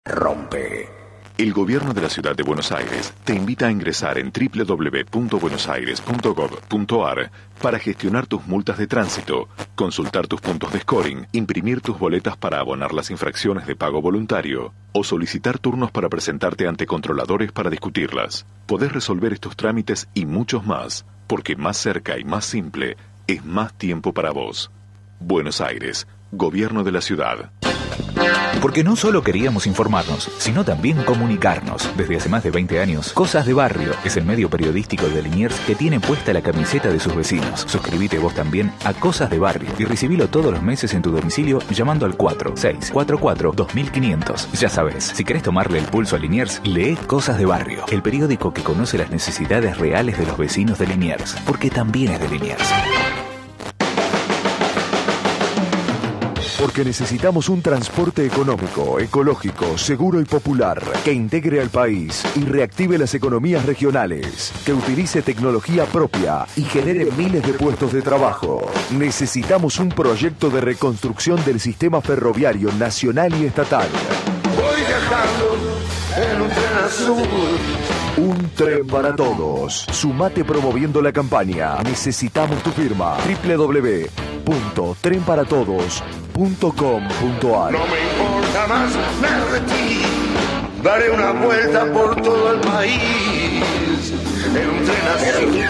Rompe. El gobierno de la ciudad de Buenos Aires te invita a ingresar en www.buenosaires.gov.ar para gestionar tus multas de tránsito, consultar tus puntos de scoring, imprimir tus boletas para abonar las infracciones de pago voluntario o solicitar turnos para presentarte ante controladores para discutirlas. Podés resolver estos trámites y muchos más, porque más cerca y más simple es más tiempo para vos. Buenos Aires, Gobierno de la Ciudad. Porque no solo queríamos informarnos, sino también comunicarnos. Desde hace más de 20 años, Cosas de Barrio es el medio periodístico de Liniers que tiene puesta la camiseta de sus vecinos. Suscríbete vos también a Cosas de Barrio y recibilo todos los meses en tu domicilio llamando al 4644-2500. Ya sabes, si querés tomarle el pulso a Liniers, lee Cosas de Barrio, el periódico que conoce las necesidades reales de los vecinos de Liniers, porque también es de Liniers. Porque necesitamos un transporte económico, ecológico, seguro y popular, que integre al país y reactive las economías regionales, que utilice tecnología propia y genere miles de puestos de trabajo. Necesitamos un proyecto de reconstrucción del sistema ferroviario nacional y estatal. Voy viajando en un tren azul. Un tren para todos. Sumate promoviendo la campaña. Necesitamos tu firma. www.trenparatodos.com.ar. No me importa más nada de ti. Daré una vuelta por todo el país en un tren azul.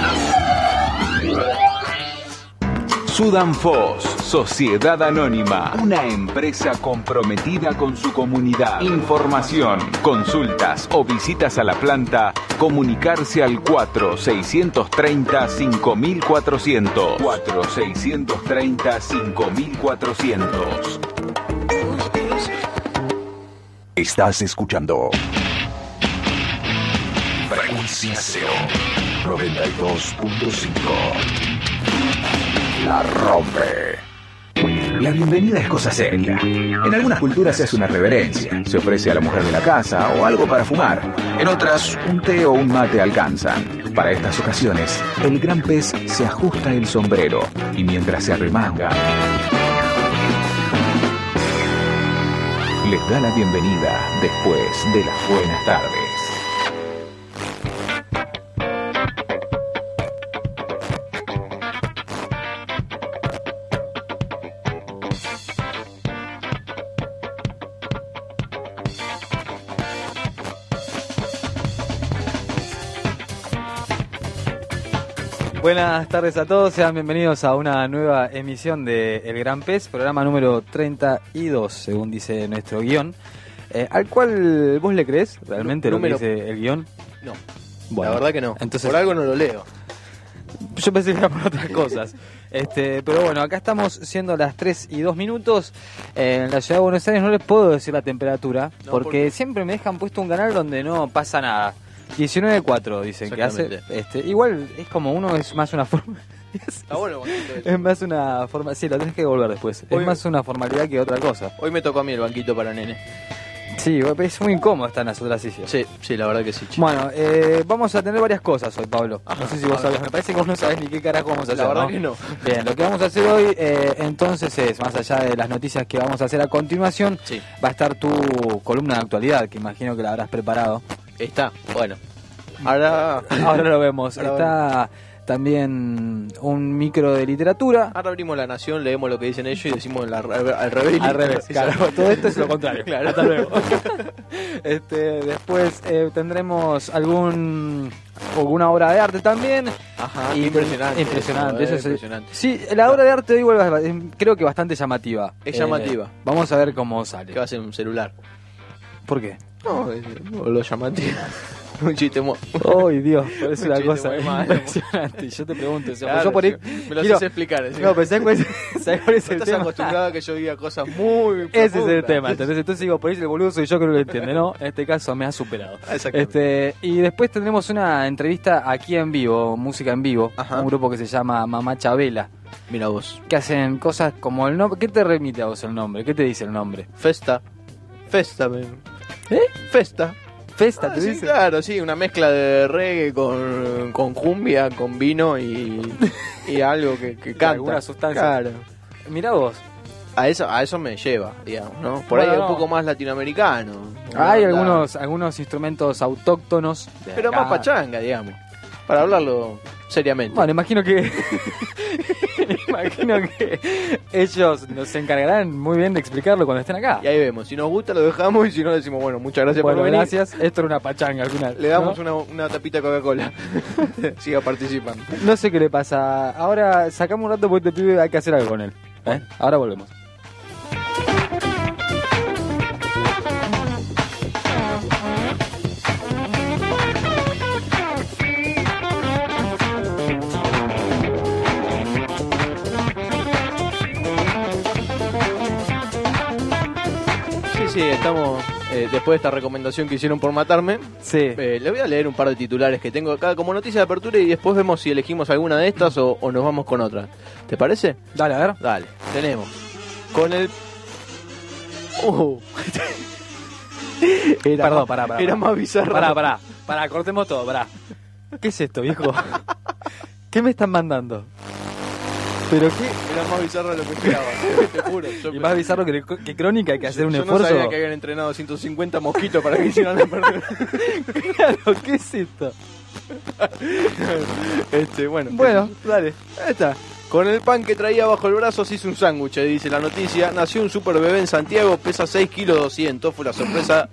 Sudanfos, Sociedad Anónima, una empresa comprometida con su comunidad. Información, consultas o visitas a la planta, comunicarse al 4630-5400. 4630-5400. Estás escuchando Frecuencia Cero 92.5. La rompe. La bienvenida es cosa seria. En algunas culturas se hace una reverencia. Se ofrece a la mujer de la casa o algo para fumar. En otras, un té o un mate alcanzan. Para estas ocasiones, el gran pez se ajusta el sombrero y mientras se arremanga, les da la bienvenida después de las buenas tardes. Buenas tardes a todos, sean bienvenidos a una nueva emisión de El Gran Pez, programa número 32, según dice nuestro guión, al cual vos le crees realmente lo que dice el guión. No, bueno, la verdad que no, entonces, por algo no lo leo. Yo pensé que era por otras cosas. Pero bueno, acá estamos siendo las 3:02 en la ciudad de Buenos Aires. No les puedo decir la temperatura, porque siempre me dejan puesto un canal donde no pasa nada. 19.4 dicen que hace. Igual es como uno, es más una forma. Está bueno, es más una forma. Sí, lo tenés que devolver después. Es más una formalidad que otra cosa. Hoy me tocó a mí el banquito para nene. Sí, es muy incómodo estar en las otras sillas. Sí, la verdad que sí. Bueno, vamos a tener varias cosas hoy, Pablo. No sé si vos sabés. Me parece que vos no sabés ni qué carajo vamos a hacer. La verdad que no. Bien, lo que vamos a hacer hoy, entonces, es, más allá de las noticias que vamos a hacer a continuación, va a estar tu columna de actualidad, que imagino que la habrás preparado. Está, bueno. Ahora lo vemos. Está también un micro de literatura. Ahora abrimos La Nación, leemos lo que dicen ellos y decimos al revés. Al revés, claro. Todo esto es lo contrario. Claro. Hasta luego. Después tendremos alguna obra de arte también. Ajá, y impresionante. Impresionante. Sí, la obra de arte de hoy creo que bastante llamativa. Es llamativa. Vamos a ver cómo sale. Que va a ser un celular. ¿Por qué? No, lo llamativo. Un chiste muy... ¡Ay, Dios! Parece una cosa impresionante. Yo te pregunto, claro, yo por ahí... Me lo haces explicar. No, pero ¿sabes cuál es el tema? Estás acostumbrado a que yo diga cosas muy profundas. Ese es el tema, entonces digo, por ahí el boludo soy yo que no lo entiende, ¿no? En este caso me ha superado. Y después tendremos una entrevista aquí en vivo, música en vivo, un grupo que se llama Mamá Chabela. Mira vos. Que hacen cosas como el nombre. ¿Qué te remite a vos el nombre? ¿Qué te dice el nombre? Festa, Festa, ¿te dice? Claro, sí, una mezcla de reggae con cumbia, con vino y algo que canta. Alguna sustancia. Claro. Mirá vos. A eso me lleva, digamos, ¿no? Por ahí es un poco más latinoamericano. Hay algunos instrumentos autóctonos. Pero acá. más pachanga, digamos. Para hablarlo seriamente. Bueno, imagino que ellos nos encargarán muy bien de explicarlo cuando estén acá. Y ahí vemos, si nos gusta lo dejamos y si no decimos, bueno, muchas gracias por venir. Gracias, esto era una pachanga al final. Le damos una tapita de Coca-Cola. Siga participando. No sé qué le pasa. Ahora sacamos un rato porque este pibe hay que hacer algo con él. Ahora volvemos. Sí, estamos después de esta recomendación que hicieron por matarme. Sí. Les voy a leer un par de titulares que tengo acá como noticia de apertura y después vemos si elegimos alguna de estas o nos vamos con otra. ¿Te parece? Dale, a ver. Dale, tenemos. Con el... Perdón, pará. Era más bizarro. Pará, cortemos todo, pará. ¿Qué es esto, viejo? ¿Qué me están mandando? ¿Pero qué? Era más bizarro de lo que esperaba, te juro. Y más bizarro que Crónica, hay que hacer un esfuerzo. Yo no sabía que habían entrenado 150 mosquitos para que hicieran la partida. Claro, ¿qué es esto? Bueno, dale. Ahí está. Con el pan que traía bajo el brazo se hizo un sándwich, dice la noticia. Nació un super bebé en Santiago, pesa 6 kilos 200. Fue la sorpresa...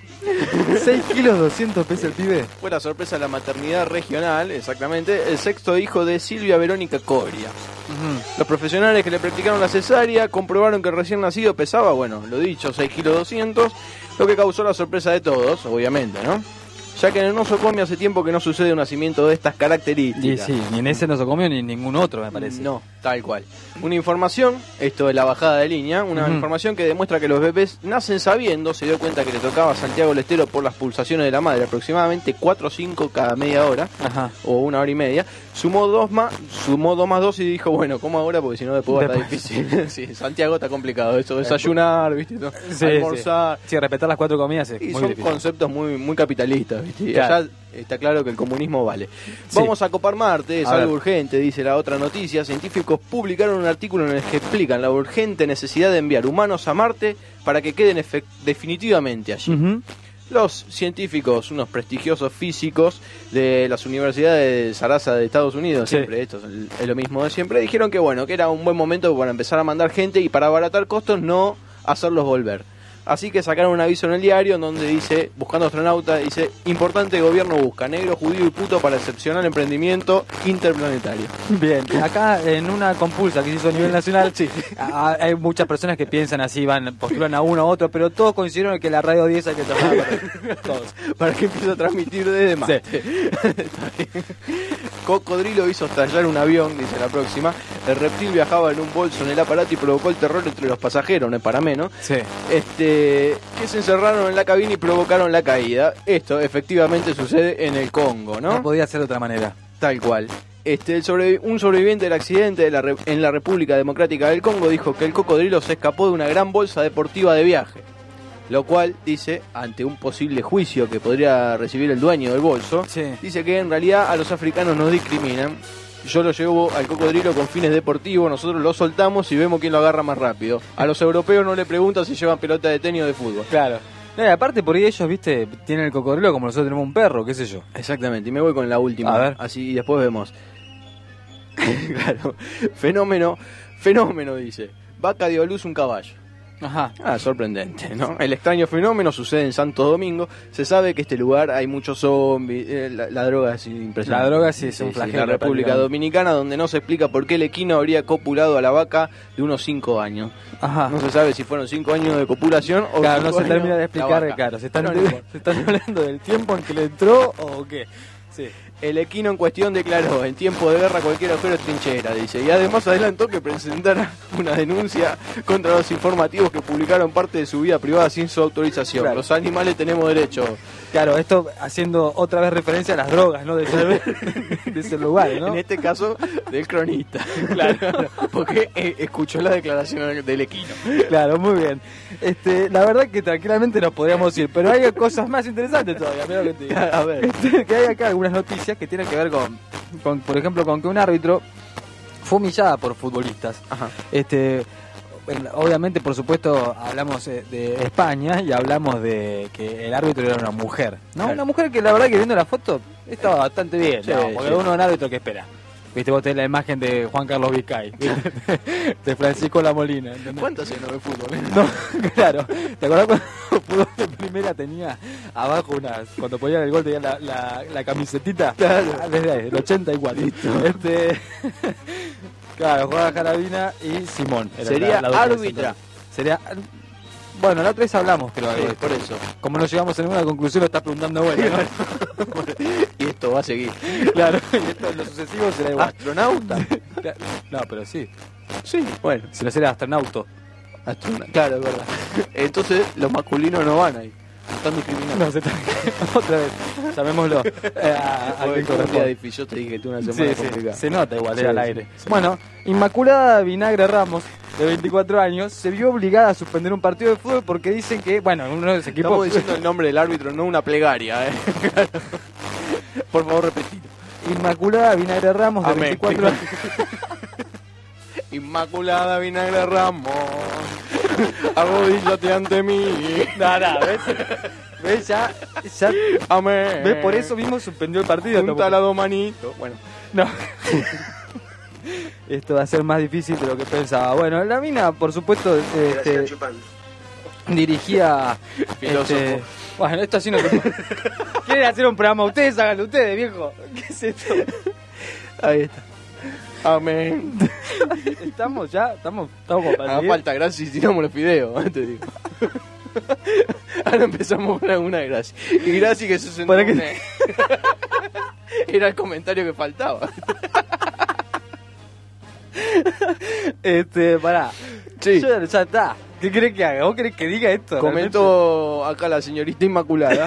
6 kilos 200 pesa el pibe. Fue la sorpresa de la maternidad regional, exactamente. El sexto hijo de Silvia Verónica Coria. Los profesionales que le practicaron la cesárea comprobaron que el recién nacido pesaba, bueno, lo dicho, 6 kilos 200, lo que causó la sorpresa de todos, obviamente, ¿no? Ya que en el nosocomio hace tiempo que no sucede un nacimiento de estas características. Y sí, ni en ese nosocomio ni en ningún otro, me parece. No, tal cual. Una información, esto de la bajada de línea, una información que demuestra que los bebés nacen sabiendo, se dio cuenta que le tocaba a Santiago del Estero por las pulsaciones de la madre, aproximadamente 4 o 5 cada media hora, o 1 hora y media. Sumó 2 más 2 y dijo, bueno, ¿cómo ahora? Porque si no después va a estar difícil. Sí, Santiago está complicado, eso, desayunar, ¿viste? Almorzar. Sí, respetar las 4 comidas es y muy son difícil. Conceptos muy capitalistas, ¿viste? Claro. Allá está claro que el comunismo vale. Vamos a copar Marte, es algo urgente, dice la otra noticia. Científicos publicaron un artículo en el que explican la urgente necesidad de enviar humanos a Marte para que queden definitivamente allí. Los científicos, unos prestigiosos físicos de las universidades de Sarasa de Estados Unidos, siempre esto es lo mismo de siempre, dijeron que bueno, que era un buen momento para empezar a mandar gente y para abaratar costos no hacerlos volver. Así que sacaron un aviso en el diario en donde dice, buscando astronauta, dice, importante gobierno busca negro, judío y puto para excepcional emprendimiento interplanetario. Bien, acá en una compulsa que se hizo a nivel nacional, hay muchas personas que piensan así, postulan a uno a otro, pero todos coincidieron en que la radio 10 hay que tomar todos. Para que empiece a transmitir desde Marte. Sí. Cocodrilo hizo estallar un avión, dice la próxima. El reptil viajaba en un bolso en el aparato y provocó el terror entre los pasajeros, no es para menos. Sí. Que se encerraron en la cabina y provocaron la caída. Esto efectivamente sucede en el Congo, ¿no? No podía ser de otra manera. Tal cual. Un sobreviviente del accidente en la República Democrática del Congo dijo que el cocodrilo se escapó de una gran bolsa deportiva de viaje. Lo cual, dice, ante un posible juicio que podría recibir el dueño del bolso, dice que en realidad a los africanos nos discriminan. Yo lo llevo al cocodrilo con fines deportivos, nosotros lo soltamos y vemos quién lo agarra más rápido. A los europeos no le preguntan si llevan pelota de tenis o de fútbol. Claro. Aparte por ahí ellos, viste, tienen el cocodrilo como nosotros tenemos un perro, qué sé yo. Exactamente, y me voy con la última. A ver. Así y después vemos. Claro. Fenómeno dice. Vaca dio a luz un caballo. Ajá. Sorprendente, ¿no? El extraño fenómeno sucede en Santo Domingo. Se sabe que este lugar hay muchos zombies. La droga es impresionante. La droga sí es un flagelo. La República Dominicana, donde no se explica por qué el equino habría copulado a la vaca de unos 5 años. Ajá. No se sabe si fueron 5 años de copulación o... Claro, no se termina de explicar, claro. Se están hablando del tiempo en que le entró o qué. Sí. El equino en cuestión declaró, en tiempo de guerra cualquier agujero es trinchera, dice. Y además adelantó que presentara una denuncia contra los informativos que publicaron parte de su vida privada sin su autorización. Claro. Los animales tenemos derecho. Claro, esto haciendo otra vez referencia a las drogas, ¿no? De ese lugar, ¿no? En este caso, del cronista. Claro, porque escuchó la declaración del equino. Claro, muy bien. La verdad que tranquilamente nos podríamos ir, pero hay cosas más interesantes todavía, mira lo que te digo. A ver. Que hay acá algunas noticias que tienen que ver con, por ejemplo, con que un árbitro fue humillada por futbolistas. Ajá. obviamente, por supuesto, hablamos de España y hablamos de que el árbitro era una mujer, ¿no? Claro. Una mujer que la verdad que viendo la foto estaba bastante bien, Sí, ¿no? Porque sí. uno es un árbitro que espera. Viste, vos tenés la imagen de Juan Carlos Vicay, ¿viste? De Francisco La Molina, ¿entendés? ¿Cuánto hace no ve fútbol? No, claro. ¿Te acordás cuando fútbol de primera tenía abajo cuando ponían el gol tenía la camisetita? Claro. Desde ahí, el 84. Claro, jugaba Jarabina y Simón. Era Sería la dupla de árbitra. central. Sería... Bueno, la otra vez hablamos, creo. Sí, por eso. Como no llegamos a ninguna conclusión, lo estás preguntando bueno, ¿no? Y esto va a seguir. Claro, y esto en lo sucesivo será igual. ¿Astronauta? No, pero sí. Sí, bueno. Si no será astronauta. Claro, es verdad. Entonces los masculinos no van ahí. Están discriminados. No, se está... Otra vez. Llamémoslo. A quien corresponde. Yo te dije que tuve una Sí, semana sí, complicada. se nota igual, Sí, era al sí, aire. sí. Bueno, Inmaculada Vinagre Ramos, de 24 años, se vio obligada a suspender un partido de fútbol porque dicen que, bueno, uno de los equipos... Estamos diciendo el nombre del árbitro, no una plegaria. Por favor, repetilo. Inmaculada Vinagre Ramos, de Amén. 24 años. Inmaculada Vinagre Ramos, arrodíllate ante mí. No, ¿ves? ¿Ves? Ya... Amén. ¿Ves? Por eso mismo suspendió el partido. Junta las dos manitos. Bueno, No. Esto va a ser más difícil de lo que pensaba. Bueno, la mina, por supuesto, dirigía... Filósofo. Bueno, esto así no se puede. ¿Quieren hacer un programa? Ustedes háganlo, ustedes, viejo. ¿Qué es esto? ahí está. Amén. Estamos como para Haga seguir. falta gracia y tiramos los fideos, te digo. Ahora empezamos con alguna gracia. Y gracia que se sentó. ¿Para qué? Era el comentario que faltaba. Pará. Sí. Ya está. ¿Qué querés que haga? ¿Vos querés que diga esto? Comentó acá la señorita Inmaculada.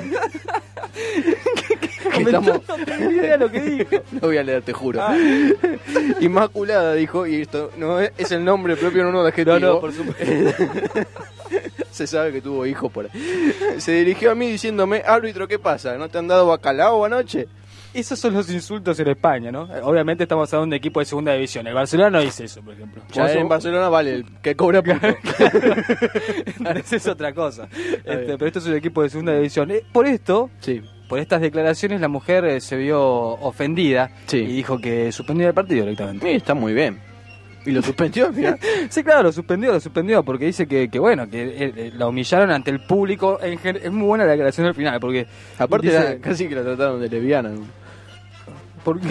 que estamos... No tengo idea de lo que dijo. Lo voy a leer, te juro. Inmaculada dijo, y esto no es el nombre propio, no de adjetivo. No, por supuesto. Se sabe que tuvo hijos por ahí. Se dirigió a mí diciéndome, árbitro, ¿qué pasa? ¿No te han dado bacalao anoche? Esos son los insultos en España, ¿no? Obviamente estamos hablando de un equipo de segunda división. El Barcelona no dice eso, por ejemplo. Ya en Barcelona vale el que cobra punto. Esa es otra cosa. Pero esto es un equipo de segunda división. Por esto, Sí. por estas declaraciones, la mujer se vio ofendida Sí. y dijo que suspendía el partido directamente. Está muy bien. ¿Y lo suspendió al final? Sí, claro, lo suspendió porque dice que bueno, que la humillaron ante el público. Es muy buena la declaración al final, porque Aparte dice, casi que la trataron de lesbiana. porque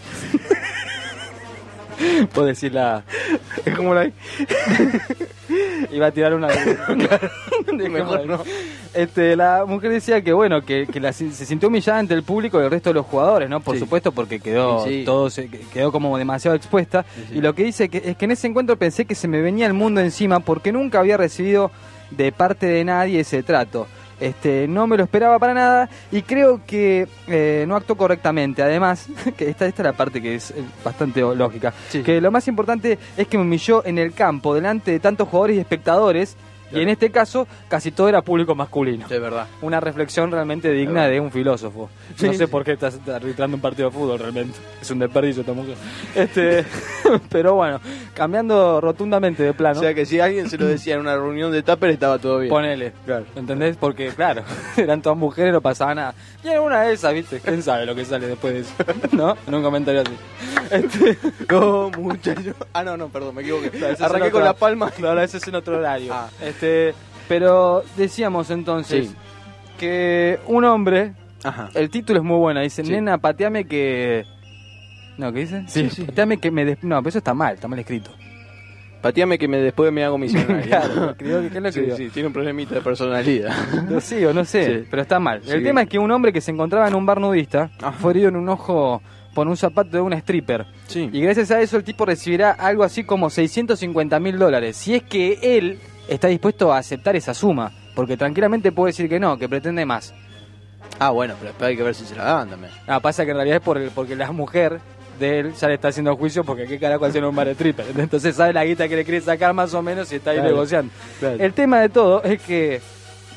puedo decirla, Es como la... iba a tirar una Mejor no. La mujer decía que bueno, que se sintió humillada ante el público y el resto de los jugadores, ¿no? Por Sí. supuesto, porque quedó Sí. quedó como demasiado expuesta. Sí. Y lo que dice es que en ese encuentro pensé que se me venía el mundo encima porque nunca había recibido de parte de nadie ese trato. No me lo esperaba para nada y creo que no actuó correctamente. Además, que esta es la parte que es bastante lógica, Sí. que lo más importante es que me humilló en el campo delante de tantos jugadores y espectadores. Y en este caso, casi todo era público masculino. De verdad. Una reflexión realmente digna de un filósofo. Sí, No sé sí. por qué estás arbitrando un partido de fútbol realmente. Es un desperdicio esta mujer. Pero bueno, cambiando rotundamente de plano. O sea que si alguien se lo decía en una reunión de Tupper estaba todo bien. Ponele, Claro. ¿entendés? Porque, claro, eran todas mujeres, no pasaba nada. Y en una de esas, ¿viste? ¿Quién sabe lo que sale después de eso? ¿No? En un comentario así. Go, muchacho. Ah, no, perdón, me equivoqué. Ese es Arranqué en con otro- la palma. Claro, ese es en otro horario. Ah. Pero decíamos entonces Sí. que un hombre, Ajá. el título es muy bueno, dice, Sí. nena, pateame que... No, ¿qué dice? Sí, sí. Pateame que me... No, pero eso está mal escrito. Pateame que después me hago misionario. Claro, creo que ¿qué es lo que Sí, digo? sí, tiene un problemita de personalidad. No, sí o no sé, Sí. pero está mal. El Sí. tema es que un hombre que se encontraba en un bar nudista Ajá. fue herido en un ojo por un zapato de una stripper. Sí. Y gracias a eso el tipo recibirá algo así como $650.000. Si es que él está dispuesto a aceptar esa suma. Porque tranquilamente puede decir que no, que pretende más. Ah, bueno, pero después hay que ver si se la dan también. Ah, pasa que en realidad es porque la mujer de él ya le está haciendo juicio porque qué carajo hacer un bar de stripper. Entonces sabe la guita que le quiere sacar más o menos y está ahí Claro. negociando. Claro. El tema de todo es que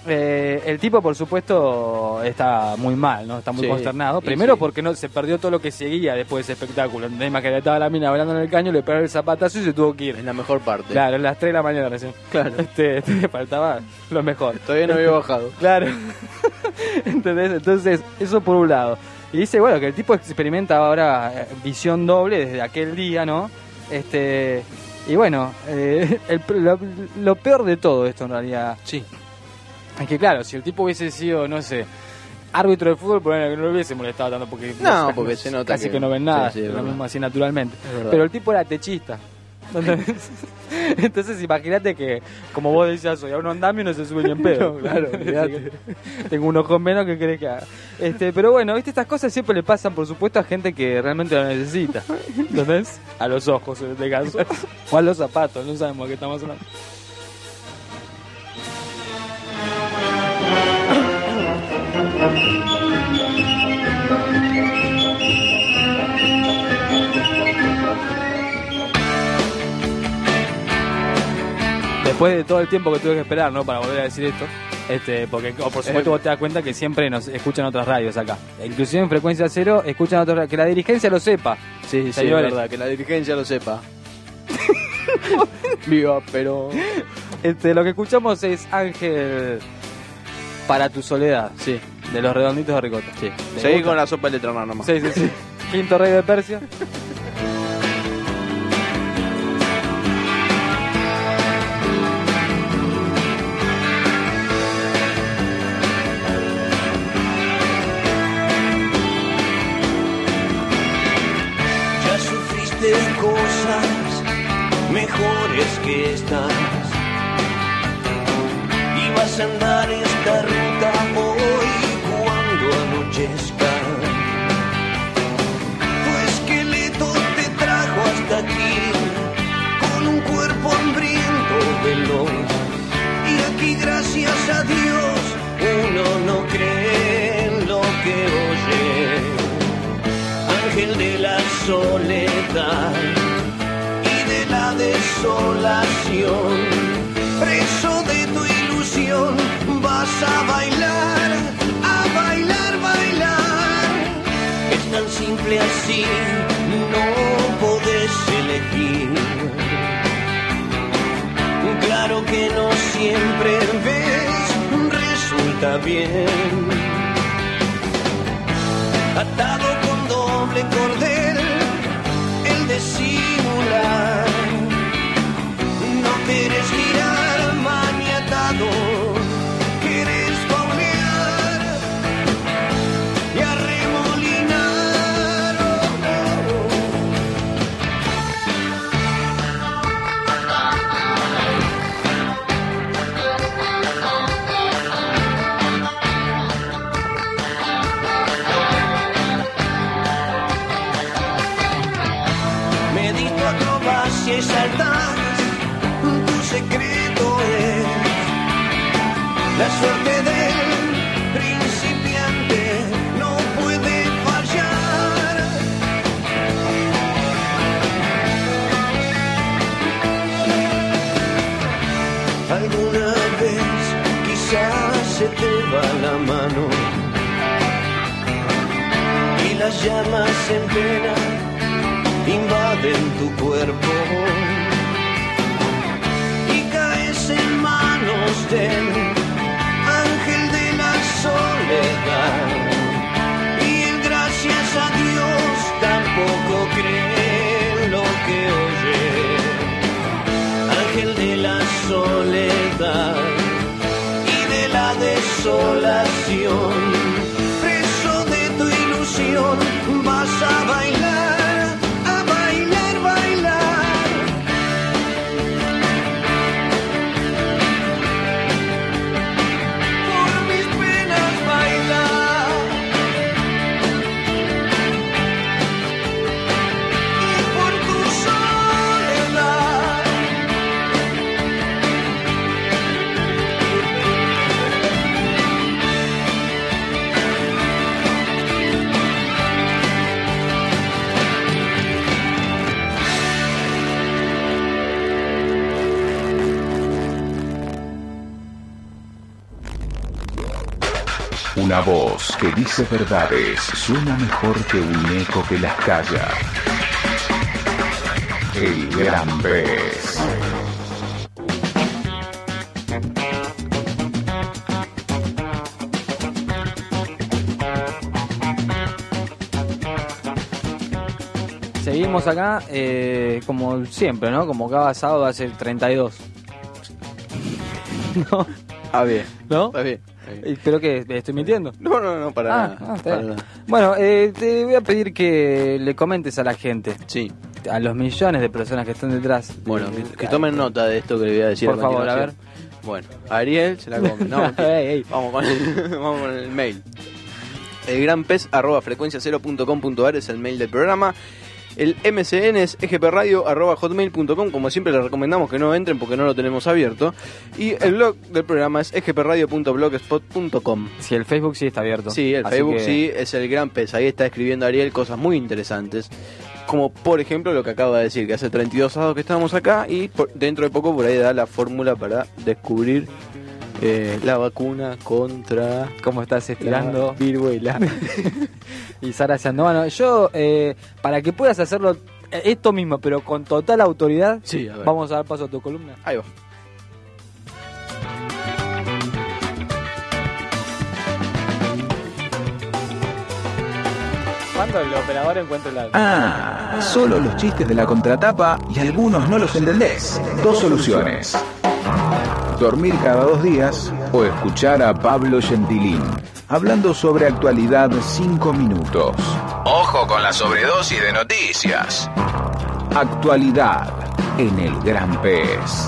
el tipo, por supuesto, está muy mal, ¿no? Está muy consternado. Primero porque no se perdió todo lo que seguía después de ese espectáculo. Además que estaba la mina hablando en el caño, le pegó el zapatazo y se tuvo que ir. Es la mejor parte. Claro, a las 3 de la mañana recién. Claro. Faltaba lo mejor. Todavía no había bajado. Claro. ¿Entendés? Entonces, eso por un lado. Y dice, bueno, que el tipo experimenta ahora visión doble desde aquel día, ¿no? Y bueno, lo peor de todo esto en realidad. Sí. Es que claro, si el tipo hubiese sido, no sé, árbitro de fútbol, por ejemplo, que no lo hubiese molestado tanto porque porque se nota casi que no ven nada, lo mismo así naturalmente. Pero el tipo era techista. Entonces imagínate que, como vos decías hoy, a un andamio no se sube ni en pedo. Claro, tengo un ojo menos que querés que haga. Pero bueno, ¿viste? Estas cosas siempre le pasan, por supuesto, a gente que realmente lo necesita. ¿Entendés? A los ojos, en este caso. O a los zapatos, no sabemos de qué estamos hablando. Después de todo el tiempo que tuve que esperar, ¿no? Para volver a decir esto, porque por supuesto vos te das cuenta que siempre nos escuchan otras radios acá. Inclusive en Frecuencia Cero escuchan otras radios. Que la dirigencia lo sepa. Sí, es verdad, que la dirigencia lo sepa. Viva, pero... Lo que escuchamos es Ángel para tu soledad. Sí. De los Redonditos de Ricota. Sí. Seguí con la sopa de letrona nomás. Sí. Quinto rey de Persia. Cosas mejores que estas y vas a andar esta ruta hoy cuando anochezca. Tu esqueleto te trajo hasta aquí con un cuerpo hambriento veloz y aquí gracias a Dios uno no cree en lo que oye. Ángel de la soledad y de la desolación, preso de tu ilusión, vas a bailar, bailar. Es tan simple así, no podés elegir. Claro que no siempre ves, resulta bien. Atado con doble cordel, el de simular. No quieres girar maniatado, quieres faunear y arremolinar. Y saltas, tu secreto es la suerte del principiante, no puede fallar. Alguna vez quizás se te va la mano y las llamas en pena invaden tu cuerpo y caes en manos del ángel de la soledad y él gracias a Dios tampoco cree en lo que oye. Ángel de la soledad y de la desolación, preso de tu ilusión, vas a bailar. Una voz que dice verdades suena mejor que un eco que las calla. El Gran Pez. Seguimos acá, como siempre, ¿no? Como cada sábado va a ser 32. ¿No? Ah, bien. ¿No? Está bien. ¿Pero qué? ¿Estoy mintiendo? No, para nada. Está bien. Bueno, te voy a pedir que le comentes a la gente. Sí. A los millones de personas que están detrás. Bueno, que tomen nota de esto que le voy a decir. Por favor, a ver. Bueno, Ariel se la come. No, vamos con el mail. elgranpez@frecuenciacero.com.ar es el mail del programa. El MCN es egpradio@hotmail.com. Como siempre les recomendamos que no entren porque no lo tenemos abierto. Y el blog del programa es egpradio.blogspot.com. Sí, el Facebook sí está abierto. Sí, el Facebook sí, es el Gran Pez. Ahí está escribiendo Ariel cosas muy interesantes. Como por ejemplo lo que acaba de decir, que hace 32 sábados que estamos acá y dentro de poco por ahí da la fórmula para descubrir la vacuna contra... ¿Cómo estás estirando? Viruela. Y Sara Sandoval. Yo, para que puedas hacerlo esto mismo, pero con total autoridad, sí, a ver. Vamos a dar paso a tu columna. Ahí va. Cuando el operador encuentre la... Solo los chistes de la contratapa y algunos no los entendés. Dos soluciones. Dormir cada 2 días o escuchar a Pablo Gentilín hablando sobre actualidad 5 minutos. Ojo con la sobredosis de noticias. Actualidad en el Gran Pez.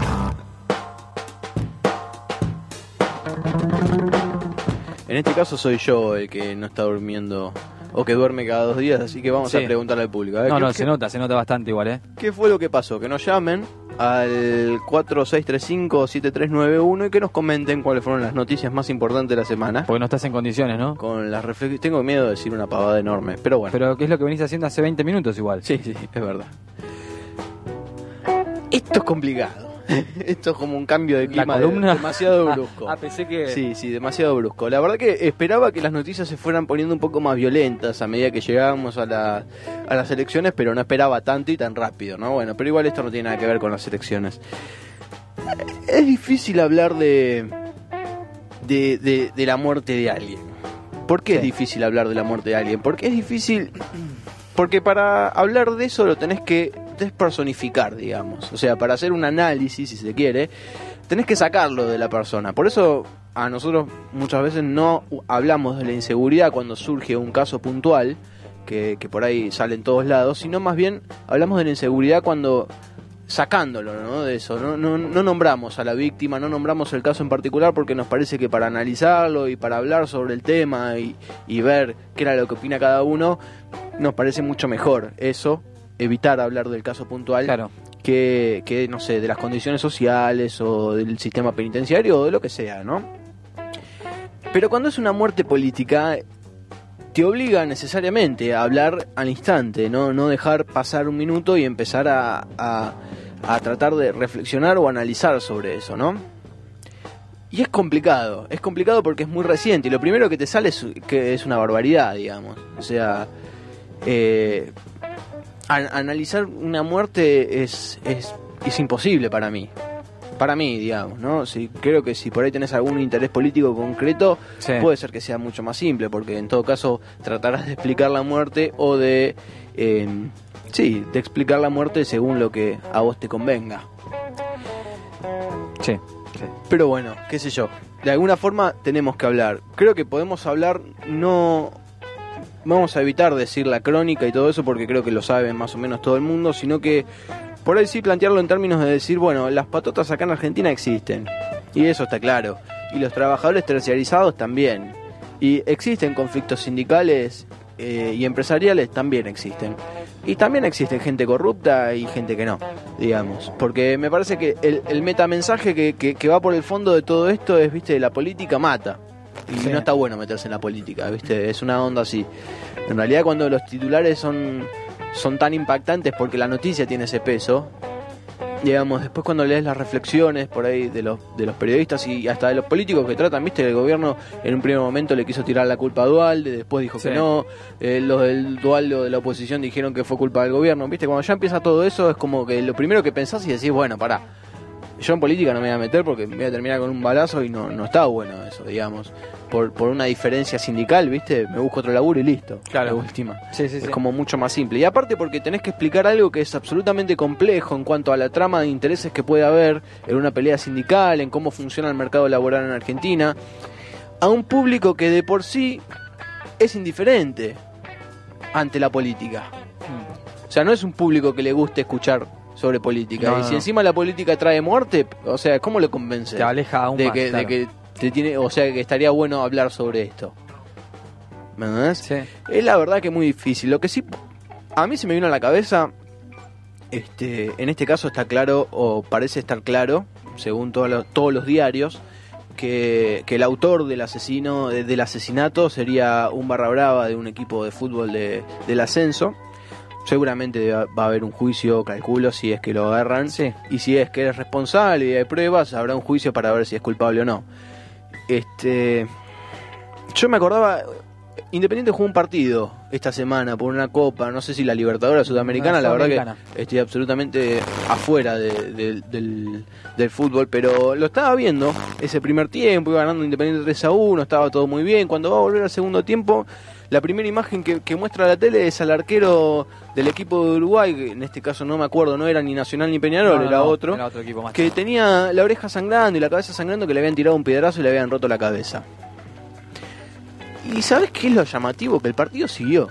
En este caso soy yo el que no está durmiendo o que duerme cada 2 días, así que vamos a preguntarle al público. A ver, se nota bastante igual, ¿Qué fue lo que pasó? Que nos llamen al 4635-7391 y que nos comenten cuáles fueron las noticias más importantes de la semana. Porque no estás en condiciones, ¿no? Con las tengo miedo de decir una pavada enorme, pero bueno. Pero ¿qué es lo que venís haciendo hace 20 minutos igual? Sí, es verdad. Esto es complicado. Esto es como un cambio de clima demasiado brusco. Pensé que... Sí, demasiado brusco. La verdad que esperaba que las noticias se fueran poniendo un poco más violentas a medida que llegábamos a las elecciones, pero no esperaba tanto y tan rápido, ¿no? Bueno, pero igual esto no tiene nada que ver con las elecciones. Es difícil hablar de la muerte de alguien. ¿Por qué es difícil hablar de la muerte de alguien? Porque es difícil... Porque para hablar de eso lo tenés que despersonificar, digamos. O sea, para hacer un análisis, si se quiere, tenés que sacarlo de la persona. Por eso a nosotros muchas veces no hablamos de la inseguridad cuando surge un caso puntual, que por ahí sale en todos lados, sino más bien hablamos de la inseguridad cuando... sacándolo, ¿no? De eso, no nombramos a la víctima, no nombramos el caso en particular porque nos parece que para analizarlo y para hablar sobre el tema y ver qué era lo que opina cada uno, nos parece mucho mejor eso, evitar hablar del caso puntual, claro, que no sé, de las condiciones sociales o del sistema penitenciario o de lo que sea, ¿no? Pero cuando es una muerte política, te obliga necesariamente a hablar al instante, no dejar pasar un minuto y empezar a tratar de reflexionar o analizar sobre eso, ¿no? Y es complicado porque es muy reciente y lo primero que te sale es que es una barbaridad, digamos. O sea, analizar una muerte es imposible para mí, digamos, ¿no? Creo que si por ahí tenés algún interés político concreto, puede ser que sea mucho más simple, porque en todo caso tratarás de explicar la muerte o de explicar la muerte según lo que a vos te convenga. Sí. Pero bueno, qué sé yo, de alguna forma tenemos que hablar. Creo que podemos hablar, no vamos a evitar decir la crónica y todo eso porque creo que lo sabe más o menos todo el mundo, sino que por ahí sí plantearlo en términos de decir, bueno, las patotas acá en Argentina existen, y eso está claro, y los trabajadores terciarizados también, y existen conflictos sindicales y empresariales, también existen, y también existe gente corrupta y gente que no, digamos, porque me parece que el metamensaje que va por el fondo de todo esto es, viste, la política mata, y no está bueno meterse en la política, viste, es una onda así. En realidad cuando los titulares son tan impactantes porque la noticia tiene ese peso, digamos, después cuando lees las reflexiones por ahí de los periodistas y hasta de los políticos que tratan, viste, el gobierno en un primer momento le quiso tirar la culpa a Duhalde, después dijo que no, los del Duhalde o de la oposición dijeron que fue culpa del gobierno, viste, cuando ya empieza todo eso es como que lo primero que pensás y decís, bueno, pará, yo en política no me voy a meter porque me voy a terminar con un balazo y no está bueno eso, digamos. Por una diferencia sindical, ¿viste? Me busco otro laburo y listo. Claro. La última. Es como mucho más simple. Y aparte porque tenés que explicar algo que es absolutamente complejo en cuanto a la trama de intereses que puede haber en una pelea sindical, en cómo funciona el mercado laboral en Argentina, a un público que de por sí es indiferente ante la política. O sea, no es un público que le guste escuchar sobre política. Y si encima la política trae muerte, o sea, ¿cómo lo convence? Te aleja aún más, de que o sea, que estaría bueno hablar sobre esto. ¿Me entendés? Sí. Es la verdad que es muy difícil. Lo que sí a mí se me vino a la cabeza, en este caso está claro, o parece estar claro, según todos los diarios, que el autor del asesinato sería un barra brava de un equipo de fútbol del ascenso. Seguramente va a haber un juicio, calculo, si es que lo agarran. Sí. Y si es que es responsable y hay pruebas, habrá un juicio para ver si es culpable o no. Yo me acordaba, Independiente jugó un partido esta semana por una copa, no sé si la Libertadores Sudamericana, la verdad que estoy absolutamente afuera del fútbol, pero lo estaba viendo ese primer tiempo, iba ganando Independiente 3-1, estaba todo muy bien. Cuando va a volver al segundo tiempo, la primera imagen que muestra la tele es al arquero del equipo de Uruguay, que en este caso no me acuerdo, no era ni Nacional ni Peñarol, era otro equipo más, que tenía la oreja sangrando y la cabeza sangrando, que le habían tirado un piedrazo y le habían roto la cabeza. ¿Y sabes qué es lo llamativo? Que el partido siguió.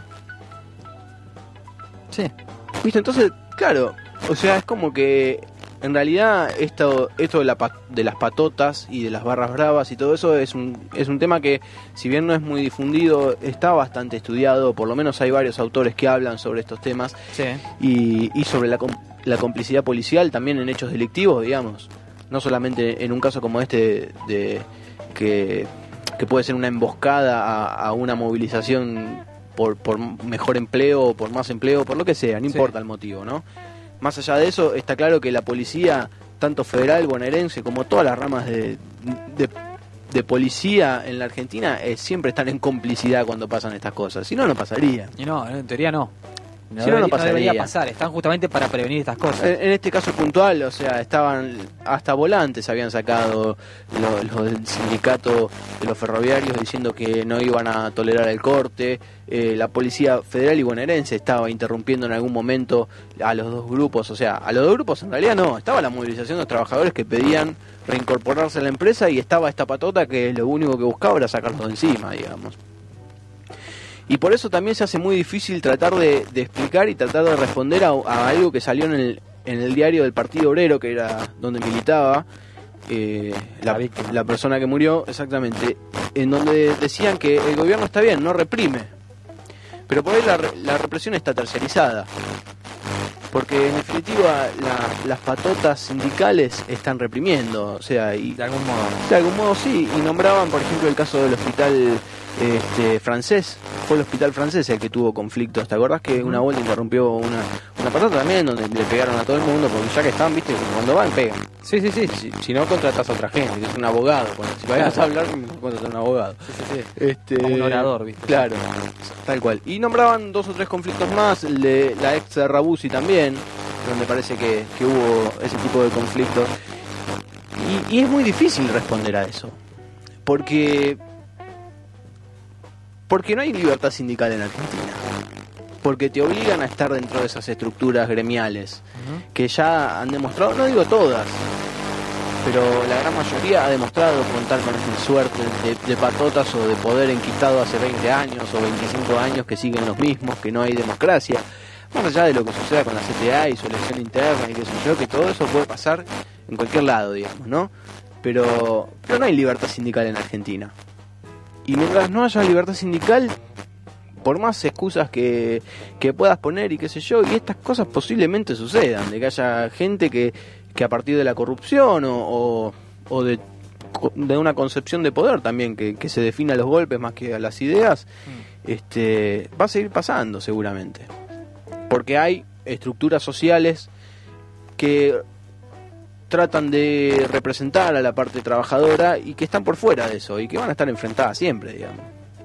Sí. ¿Viste? Entonces, claro, o sea, es como que en realidad esto de las patotas y de las barras bravas y todo eso es un tema que, si bien no es muy difundido, está bastante estudiado. Por lo menos hay varios autores que hablan sobre estos temas. Sí. Y sobre la complicidad policial también en hechos delictivos, digamos. No solamente en un caso como este de que puede ser una emboscada a una movilización por mejor empleo o por más empleo, por lo que sea, no importa el motivo, ¿no? Más allá de eso, está claro que la policía, tanto federal, bonaerense, como todas las ramas de policía en la Argentina, siempre están en complicidad cuando pasan estas cosas. Si no, no pasaría. Y no, en teoría no. Si no debería pasar, están justamente para prevenir estas cosas. En este caso puntual, o sea, estaban hasta volantes habían sacado los del sindicato de los ferroviarios diciendo que no iban a tolerar el corte. La policía federal y bonaerense estaba interrumpiendo en algún momento a los dos grupos, o sea, a los dos grupos en realidad no, estaba la movilización de los trabajadores que pedían reincorporarse a la empresa y estaba esta patota que lo único que buscaba era sacarlos de encima, digamos. Y por eso también se hace muy difícil tratar de explicar y tratar de responder a algo que salió en el diario del Partido Obrero, que era donde militaba la persona que murió, exactamente, en donde decían que el gobierno está bien, no reprime, pero por ahí la represión está terciarizada, porque en definitiva las patotas sindicales están reprimiendo, o sea, y de algún modo. De algún modo sí, y nombraban por ejemplo el caso del hospital francés. Fue el hospital francés el que tuvo conflictos. ¿Te acordás que una vuelta interrumpió una patata también donde le pegaron a todo el mundo? Porque ya que están, viste, cuando van, pegan. Sí. Si no, contratas a otra gente, que es un abogado. Si vas a hablar, contratas a un abogado. Sí. Como un orador, viste. Claro, tal cual. Y nombraban 2 o 3 conflictos más. La ex de Rabusi también, donde parece que hubo ese tipo de conflictos. Y es muy difícil responder a eso. Porque no hay libertad sindical en Argentina. Porque te obligan a estar dentro de esas estructuras gremiales que ya han demostrado, no digo todas, pero la gran mayoría ha demostrado contar con esa suerte de patotas o de poder enquistado hace 20 años o 25 años que siguen los mismos, que no hay democracia. Más allá de lo que suceda con la CTA y su elección interna y qué sé yo, que todo eso puede pasar en cualquier lado, digamos, ¿no? Pero no hay libertad sindical en Argentina. Y mientras no haya libertad sindical, por más excusas que puedas poner y qué sé yo, y estas cosas posiblemente sucedan, de que haya gente que a partir de la corrupción o de una concepción de poder también, que se defina a los golpes más que a las ideas, va a seguir pasando seguramente. Porque hay estructuras sociales que tratan de representar a la parte trabajadora y que están por fuera de eso y que van a estar enfrentadas siempre, digamos.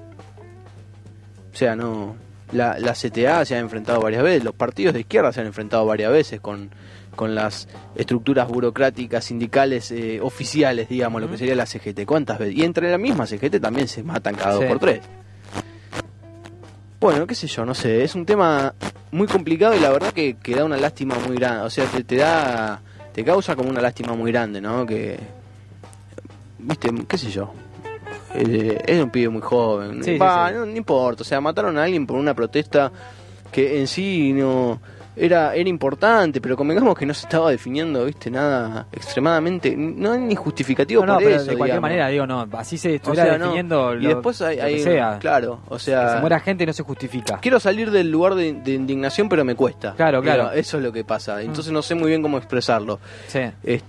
O sea, no, la CTA se ha enfrentado varias veces, los partidos de izquierda se han enfrentado varias veces con las estructuras burocráticas sindicales oficiales, digamos, lo que sería la CGT. ¿Cuántas veces? Y entre la misma CGT también se matan cada 2 por 3. Bueno, qué sé yo, no sé, es un tema muy complicado y la verdad que da una lástima muy grande, o sea, te causa como una lástima muy grande, ¿no? Que, viste, qué sé yo, es un pibe muy joven, sí. No importa, o sea, mataron a alguien por una protesta que en sí no era importante, pero convengamos que no se estaba definiendo, viste, nada extremadamente, no hay ni justificativo por pero eso, de cualquier digamos. manera, digo, no, así se estuviera definiendo y después hay lo que sea. Claro, o sea, que se muera gente no se justifica. Quiero salir del lugar de indignación, pero me cuesta. Claro. Eso es lo que pasa. Entonces no sé muy bien cómo expresarlo. Sí.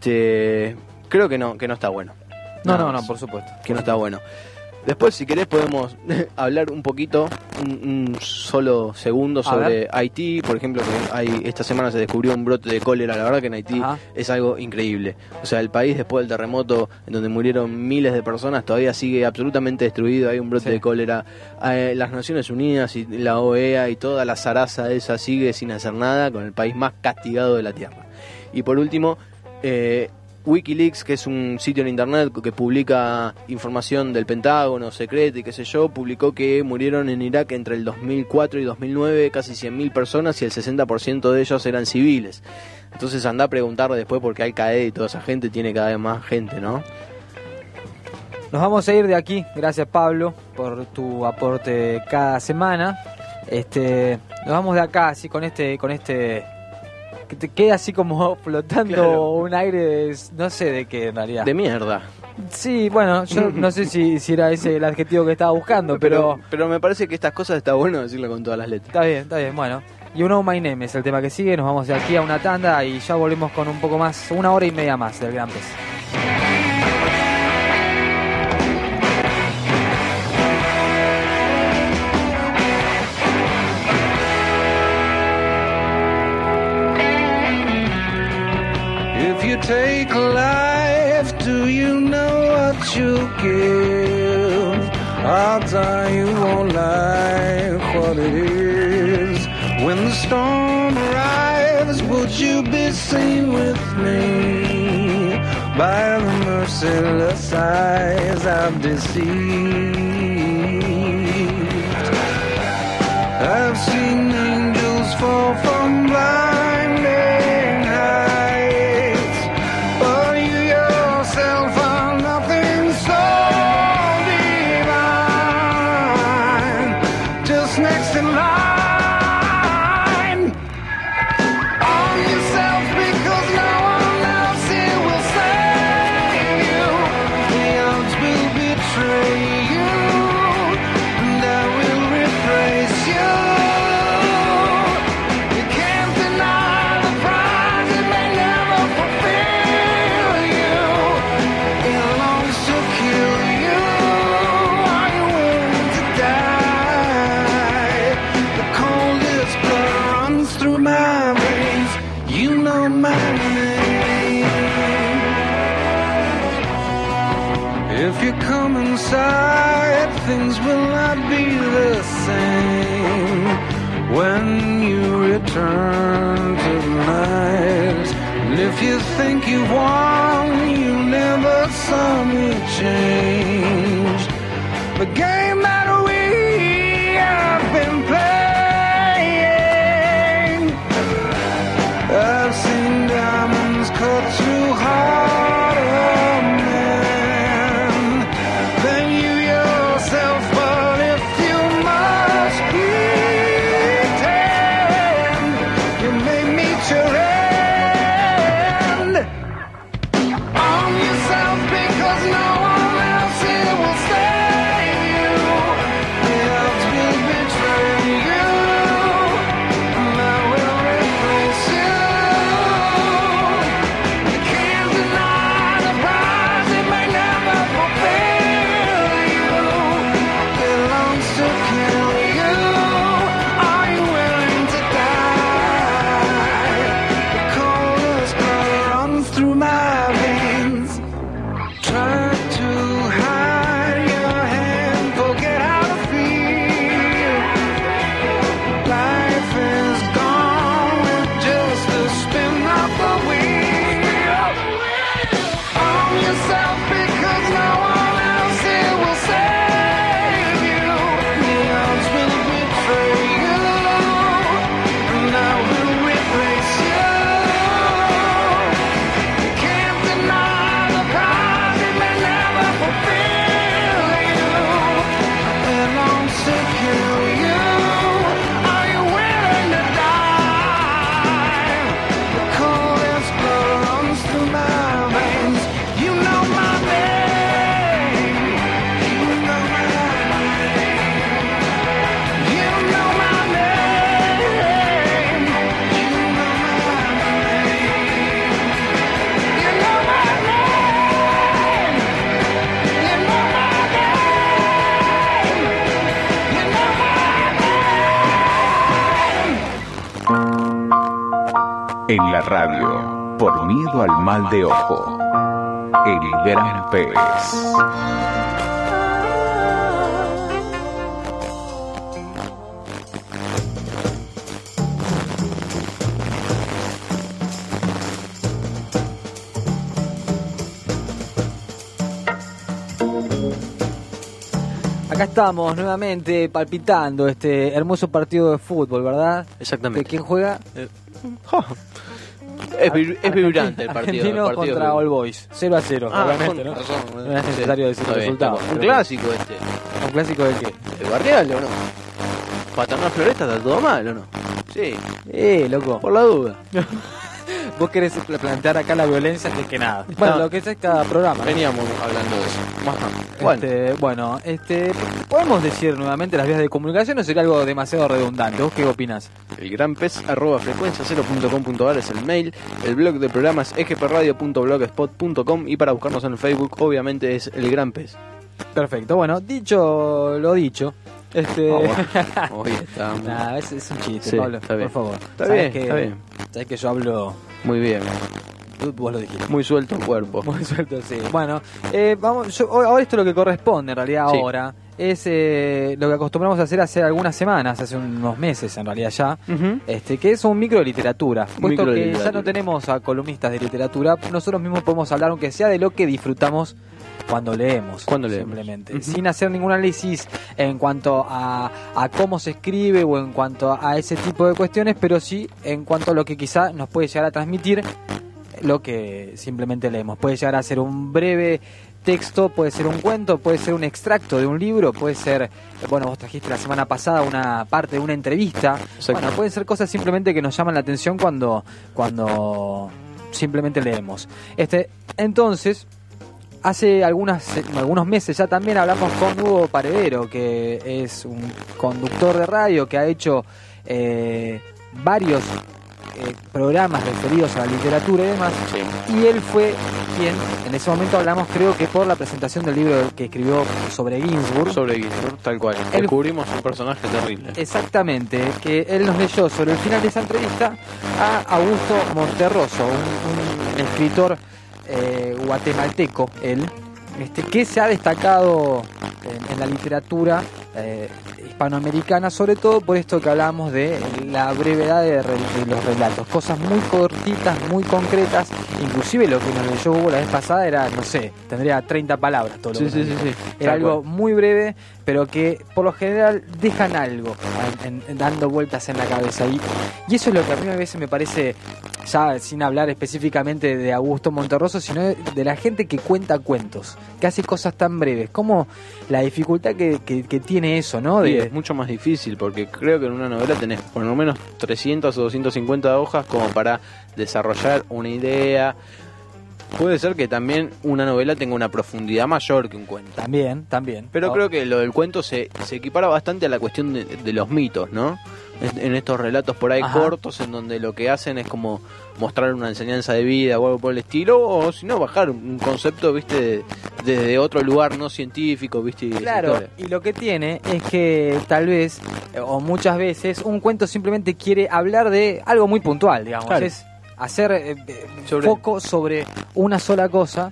Creo que no está bueno. No, por supuesto. Que no está bueno. Después, si querés, podemos hablar un poquito, un solo segundo sobre Haití. Por ejemplo, que esta semana se descubrió un brote de cólera. La verdad que en Haití es algo increíble. O sea, el país después del terremoto, en donde murieron miles de personas, todavía sigue absolutamente destruido. Hay un brote de cólera. Las Naciones Unidas y la OEA y toda la zaraza esa sigue sin hacer nada, con el país más castigado de la Tierra. Y por último, Wikileaks, que es un sitio en internet que publica información del Pentágono, secreta y qué sé yo, publicó que murieron en Irak entre el 2004 y 2009 casi 100.000 personas y el 60% de ellos eran civiles. Entonces anda a preguntarle después por qué Al-Qaeda y toda esa gente tiene cada vez más gente, ¿no? Nos vamos a ir de aquí, gracias Pablo por tu aporte cada semana. Nos vamos de acá así con este que te queda así como flotando un aire de, no sé de qué en realidad. De mierda. Sí, bueno, yo no sé si era ese el adjetivo que estaba buscando, pero me parece que estas cosas está bueno decirlo con todas las letras. Está bien, bueno. You Know My Name es el tema que sigue, nos vamos de aquí a una tanda y ya volvemos con un poco más, 1 hora y media más del Gran Pez. Take life, do you know what you give? Odds are you won't like what it is. When the storm arrives, would you be seen with me? By the merciless eyes I've deceived. I've seen angels fall from blinding heights, but you yourself are nothing so divine. Just next in line, arm yourself because no one else here will save you. The odds will betray you, and I will replace you. You can't deny the prize, it may never fulfill you. It longs to kill you. Are you willing to die? The coldest blood runs through my veins. You know my name. If you come inside, things will not be the same. When you return to the night, and if you think you won, you never saw me change. The game that we have been playing, I've seen diamonds cut through heart of man than you yourself. But if you must pretend, you may meet your end. Arm yourself because no one else here will save you. En la radio, por miedo al mal de ojo. El Gran Pez. Acá estamos nuevamente palpitando este hermoso partido de fútbol, ¿verdad? Exactamente. ¿De quién juega? Es vibrante el partido. Argentinos contra All Boys, 0-0, obviamente, ¿no? Razón, No es necesario decir el resultado. Un clásico este. ¿Un clásico de qué? ¿El Barrial o no? Paternal Floresta está todo mal, ¿o no? Sí. Loco. Por la duda. Vos querés plantear acá la violencia antes que nada. Bueno, lo que es cada programa. Veníamos hablando de eso. Bueno, podemos decir nuevamente las vías de comunicación o sería algo demasiado redundante. ¿Vos qué opinás? El Gran Pez @frecuencia0.com.ar es el mail. El blog del programa es egpradio.blogspot.com y para buscarnos en Facebook obviamente es el Gran Pez. Perfecto, bueno, dicho lo dicho. Hoy estamos. Nah, es un chiste, Sí, Pablo, está bien. por favor. Está bien. Sabés que yo hablo. Muy bien. Vos lo dijiste. Muy suelto el cuerpo. Muy suelto, sí. Bueno, ahora esto es lo que corresponde en realidad Sí. ahora. Es lo que acostumbramos a hacer hace algunas semanas, hace unos meses en realidad ya, que es un micro de literatura. Puesto que ya no tenemos a columnistas de literatura, nosotros mismos podemos hablar, aunque sea de lo que disfrutamos cuando leemos. Simplemente. Sin hacer ningún análisis en cuanto a cómo se escribe o en cuanto a ese tipo de cuestiones, pero sí en cuanto a lo que quizá nos puede llegar a transmitir lo que simplemente leemos. Puede llegar a ser un breve texto, puede ser un cuento, puede ser un extracto de un libro, puede ser, bueno, vos trajiste la semana pasada una parte de una entrevista. Bueno, pueden ser cosas simplemente que nos llaman la atención cuando simplemente leemos. Entonces, hace algunos meses ya también hablamos con Hugo Paredero, que es un conductor de radio que ha hecho varios programas referidos a la literatura y demás, y él fue quien, en ese momento hablamos, creo que por la presentación del libro que escribió sobre Ginsburg, tal cual, descubrimos un personaje terrible. Exactamente, que él nos leyó sobre el final de esa entrevista a Augusto Monterroso, un escritor guatemalteco, él, que se ha destacado en la literatura hispanoamericana, sobre todo por esto que hablábamos de la brevedad de los relatos, cosas muy cortitas, muy concretas. Inclusive lo que nos leyó Hugo la vez pasada era, no sé, tendría 30 palabras todo lo que nos leyó. Era algo muy breve, pero que por lo general dejan algo dando vueltas en la cabeza, y eso es lo que a mí a veces me parece, ya sin hablar específicamente de Augusto Monterroso, sino de la gente que cuenta cuentos, que hace cosas tan breves, como la dificultad que tiene eso, ¿no? Sí, es mucho más difícil, porque creo que en una novela tenés por lo menos 300 o 250 hojas como para desarrollar una idea. Puede ser que también una novela tenga una profundidad mayor que un cuento. También. Pero creo que lo del cuento se equipara bastante a la cuestión de los mitos, ¿no? En estos relatos por ahí cortos, en donde lo que hacen es como mostrar una enseñanza de vida o algo por el estilo, o si no, bajar un concepto, viste, desde otro lugar no científico, viste. Claro, y lo que tiene es que tal vez, o muchas veces, un cuento simplemente quiere hablar de algo muy puntual, digamos. Claro. Es hacer foco sobre una sola cosa.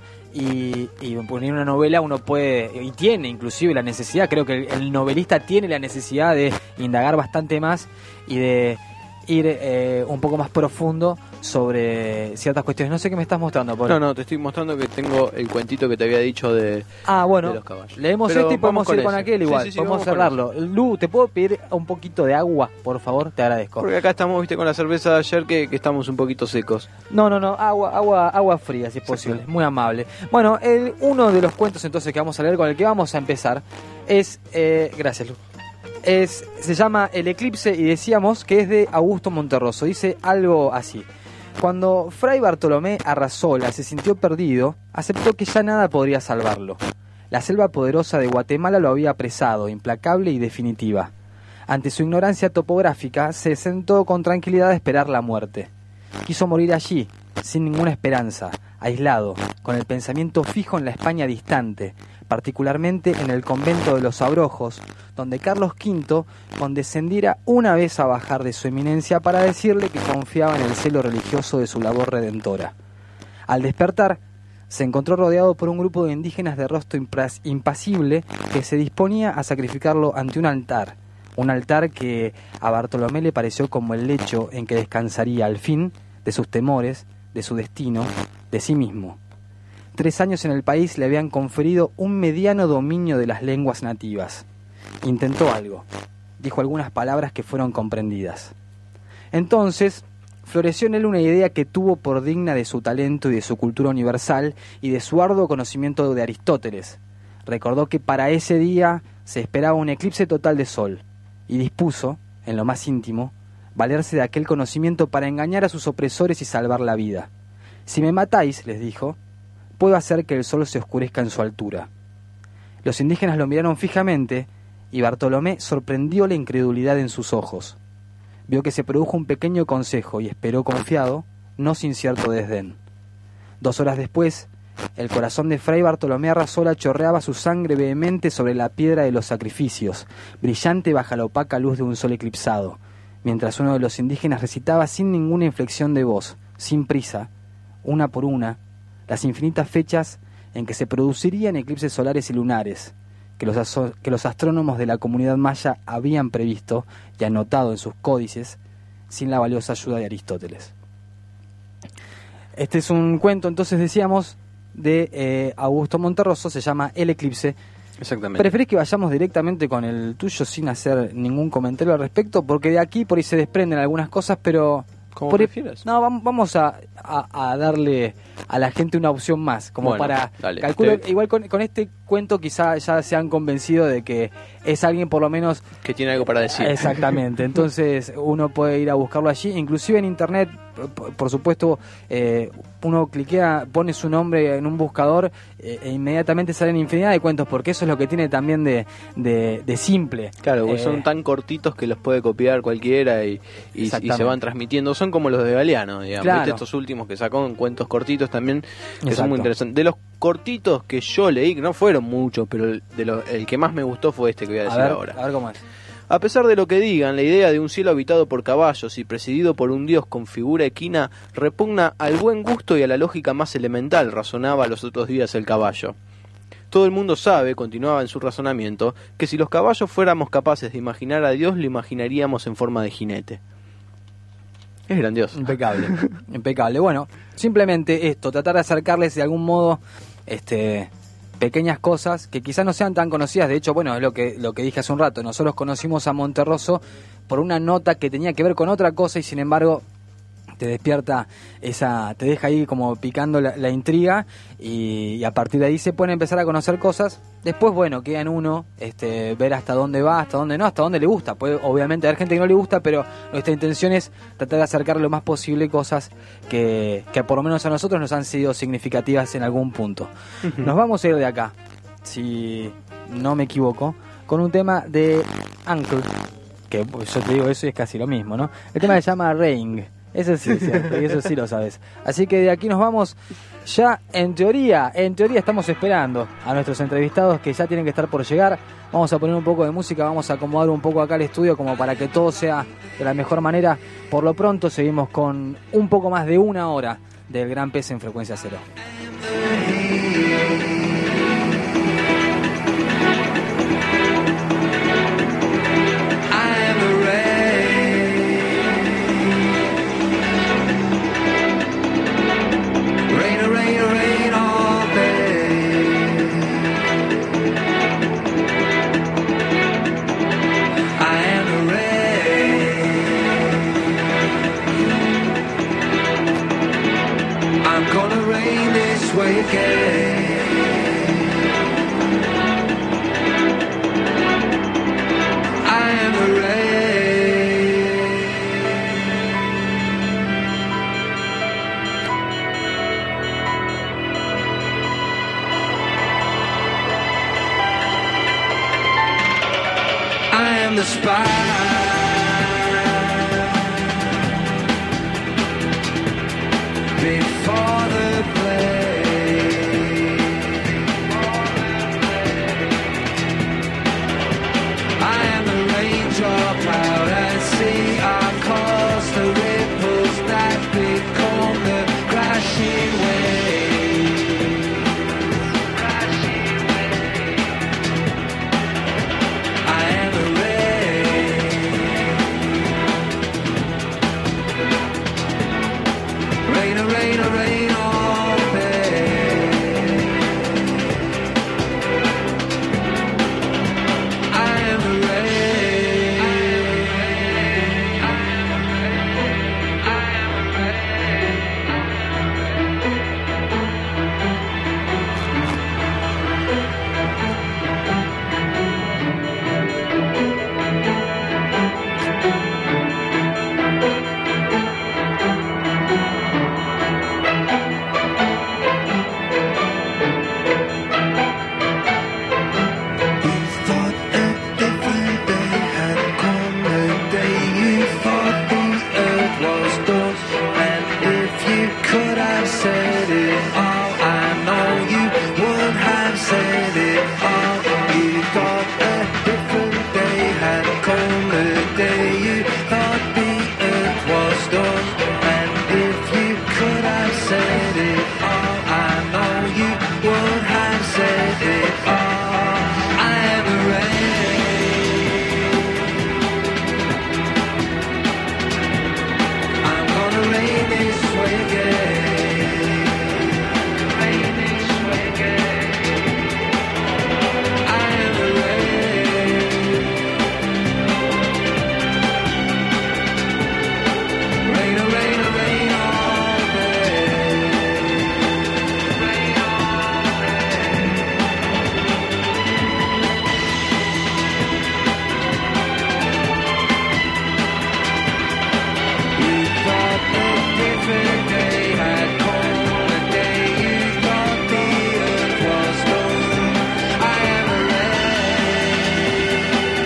Y poner una novela uno puede, y tiene inclusive la necesidad, creo que el novelista tiene la necesidad de indagar bastante más y de ir un poco más profundo sobre ciertas cuestiones. No sé qué me estás mostrando, Pablo. No, te estoy mostrando que tengo el cuentito que te había dicho de los caballos. Leemos Pero y podemos ir con aquel igual. Sí, podemos cerrarlo. Lu, ¿te puedo pedir un poquito de agua, por favor? Te agradezco. Porque acá estamos, viste, con la cerveza de ayer que estamos un poquito secos. No, agua fría, si es posible. Muy amable. Bueno, uno de los cuentos entonces que vamos a leer, con el que vamos a empezar, es... gracias, Lu. Se llama El Eclipse y decíamos que es de Augusto Monterroso. Dice algo así: cuando Fray Bartolomé Arrazola se sintió perdido, aceptó que ya nada podría salvarlo. La selva poderosa de Guatemala lo había apresado, implacable y definitiva. Ante su ignorancia topográfica, se sentó con tranquilidad a esperar la muerte. Quiso morir allí, sin ninguna esperanza, aislado, con el pensamiento fijo en la España distante, particularmente en el convento de los Abrojos, donde Carlos V condescendiera una vez a bajar de su eminencia para decirle que confiaba en el celo religioso de su labor redentora. Al despertar, se encontró rodeado por un grupo de indígenas de rostro impasible que se disponía a sacrificarlo ante un altar que a Bartolomé le pareció como el lecho en que descansaría al fin de sus temores, de su destino, de sí mismo. 3 años en el país le habían conferido un mediano dominio de las lenguas nativas. Intentó algo, dijo algunas palabras que fueron comprendidas. Entonces floreció en él una idea que tuvo por digna de su talento y de su cultura universal y de su arduo conocimiento de Aristóteles. Recordó que para ese día se esperaba un eclipse total de sol y dispuso, en lo más íntimo, valerse de aquel conocimiento para engañar a sus opresores y salvar la vida. «Si me matáis», les dijo, «puedo hacer que el sol se oscurezca en su altura». Los indígenas lo miraron fijamente y Bartolomé sorprendió la incredulidad en sus ojos. Vio que se produjo un pequeño consejo y esperó confiado, no sin cierto desdén. 2 horas después, el corazón de Fray Bartolomé Arrazola chorreaba su sangre vehemente sobre la piedra de los sacrificios, brillante bajo la opaca luz de un sol eclipsado, mientras uno de los indígenas recitaba sin ninguna inflexión de voz, sin prisa, una por una, las infinitas fechas en que se producirían eclipses solares y lunares, que los astrónomos de la comunidad maya habían previsto y anotado en sus códices, sin la valiosa ayuda de Aristóteles. Este es un cuento, entonces decíamos, de Augusto Monterroso, se llama El Eclipse. Exactamente. ¿Preferís que vayamos directamente con el tuyo sin hacer ningún comentario al respecto? Porque de aquí por ahí se desprenden algunas cosas, pero... Como prefieras. No, vamos a darle a la gente una opción más, como bueno, para... Dale, calculo, igual con este cuento quizá ya se han convencido de que es alguien por lo menos... que tiene algo para decir. Exactamente, entonces uno puede ir a buscarlo allí, inclusive en internet, por supuesto, uno cliquea, pone su nombre en un buscador e inmediatamente salen infinidad de cuentos, porque eso es lo que tiene también de simple. Claro, porque son tan cortitos que los puede copiar cualquiera y se van transmitiendo. Son como los de Galeano, digamos. Claro. ¿Viste? Estos últimos que sacó en cuentos cortitos también, que Exacto. son muy interesantes. De los cortitos que yo leí, que no fueron muchos, pero el que más me gustó fue este que voy a decir ahora. A ver cómo es. A pesar de lo que digan, la idea de un cielo habitado por caballos y presidido por un dios con figura equina repugna al buen gusto y a la lógica más elemental, razonaba los otros días el caballo. Todo el mundo sabe, continuaba en su razonamiento, que si los caballos fuéramos capaces de imaginar a Dios, lo imaginaríamos en forma de jinete. Es grandioso. Impecable, impecable. Bueno, simplemente esto, tratar de acercarles de algún modo pequeñas cosas que quizás no sean tan conocidas. De hecho, bueno, es lo que dije hace un rato. Nosotros conocimos a Monterroso por una nota que tenía que ver con otra cosa y sin embargo te despierta te deja ahí como picando la intriga y a partir de ahí se pueden empezar a conocer cosas. Después, bueno, queda en uno ver hasta dónde va, hasta dónde no, hasta dónde le gusta. Puede obviamente haber gente que no le gusta, pero nuestra intención es tratar de acercar lo más posible cosas que por lo menos a nosotros nos han sido significativas en algún punto. Nos vamos a ir de acá, si no me equivoco, con un tema de Uncle, que yo te digo eso y es casi lo mismo, ¿no? El tema se llama Ring. Eso sí es cierto, y eso sí lo sabes. Así que de aquí nos vamos. Ya en teoría estamos esperando a nuestros entrevistados que ya tienen que estar por llegar. Vamos a poner un poco de música, vamos a acomodar un poco acá el estudio como para que todo sea de la mejor manera. Por lo pronto seguimos con un poco más de 1 hora del Gran Pez en Frecuencia Cero. Way again. I am the rain. I am the spy. Before the play, come the day you thought the earth was done. And if you could have said it all, I know you would have said it all. I am a rain. I'm gonna rain this way again. Rain this way again. I am a rain. Rain, a rain, a rain all day. Rain all day. You thought a different day had come, the day you thought the earth was done. I am a rain.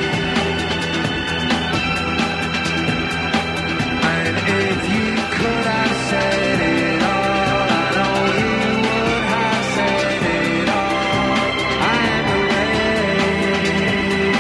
And if you could have said it all, I know you would have said it all. I am a rain.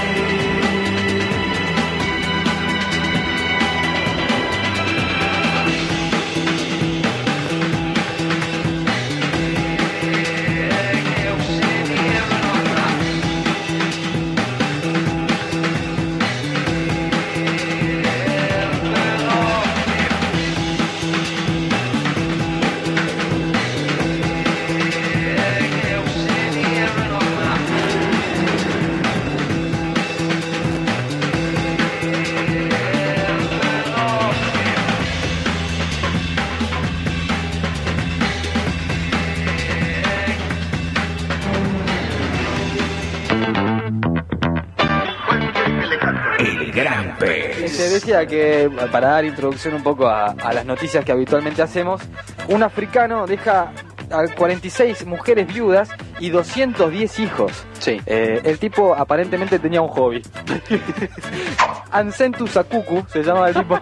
El gran pez. Se decía que, para dar introducción un poco a las noticias que habitualmente hacemos, un africano deja a 46 mujeres viudas y 210 hijos. Sí. El tipo aparentemente tenía un hobby. Ansentu Sakuku se llamaba el tipo.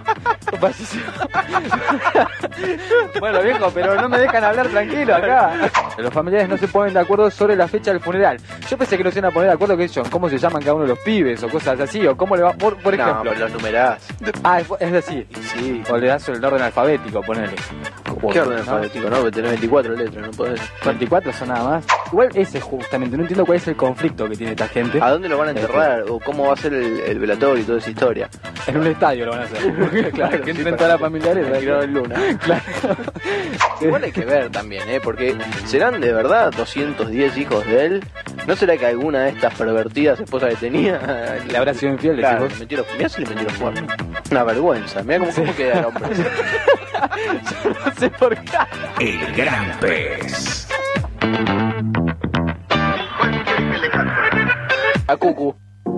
Bueno, viejo, pero no me dejan hablar tranquilo acá. Los familiares no se ponen de acuerdo sobre la fecha del funeral. Yo pensé que no se iban a poner de acuerdo, que ellos, cómo se llaman cada uno de los pibes o cosas así, o cómo le va, por No, ejemplo. pero los numerás. Ah, es decir, Sí. o le das el orden alfabético, ponele. ¿Qué orden alfabético? No, porque tenés 24 letras, no podés. 24 son nada más. Igual ese justamente, no entiendo cuál es el conflicto que tiene esta gente. ¿A dónde lo van a enterrar? ¿O cómo va a ser el velatorio y toda esa historia? En un estadio lo van a hacer. Claro, que entren todas las familiares. Tirado en luna. Claro. Igual hay que ver también, porque ¿serán de verdad 210 hijos de él? ¿No será que alguna de estas pervertidas esposas que tenía Le habrá sido infiel, Claro, decís vos. mirá si le metieron cuernos. Una vergüenza, mirá cómo queda el hombre. Yo no sé por qué. El gran pez. A Cucu.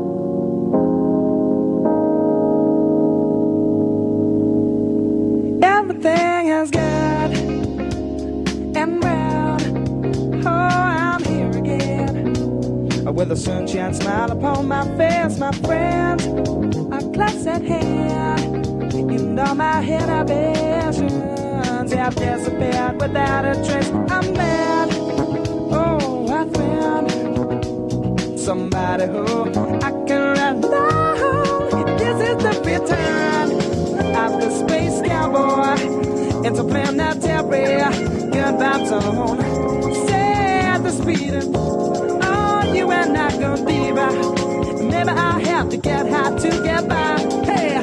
Everything is good and well. Oh, I'm here again with a sunshine smile upon my face, my friends. A glass at hand, and all my inhibitions have disappeared without a trace. I'm mad. Oh, I found somebody who I can rely on. This is the return of the space cowboy into planetary goodbye zone. Set the speed, oh, you and I go deeper. Maybe I have to get high to get by. Hey.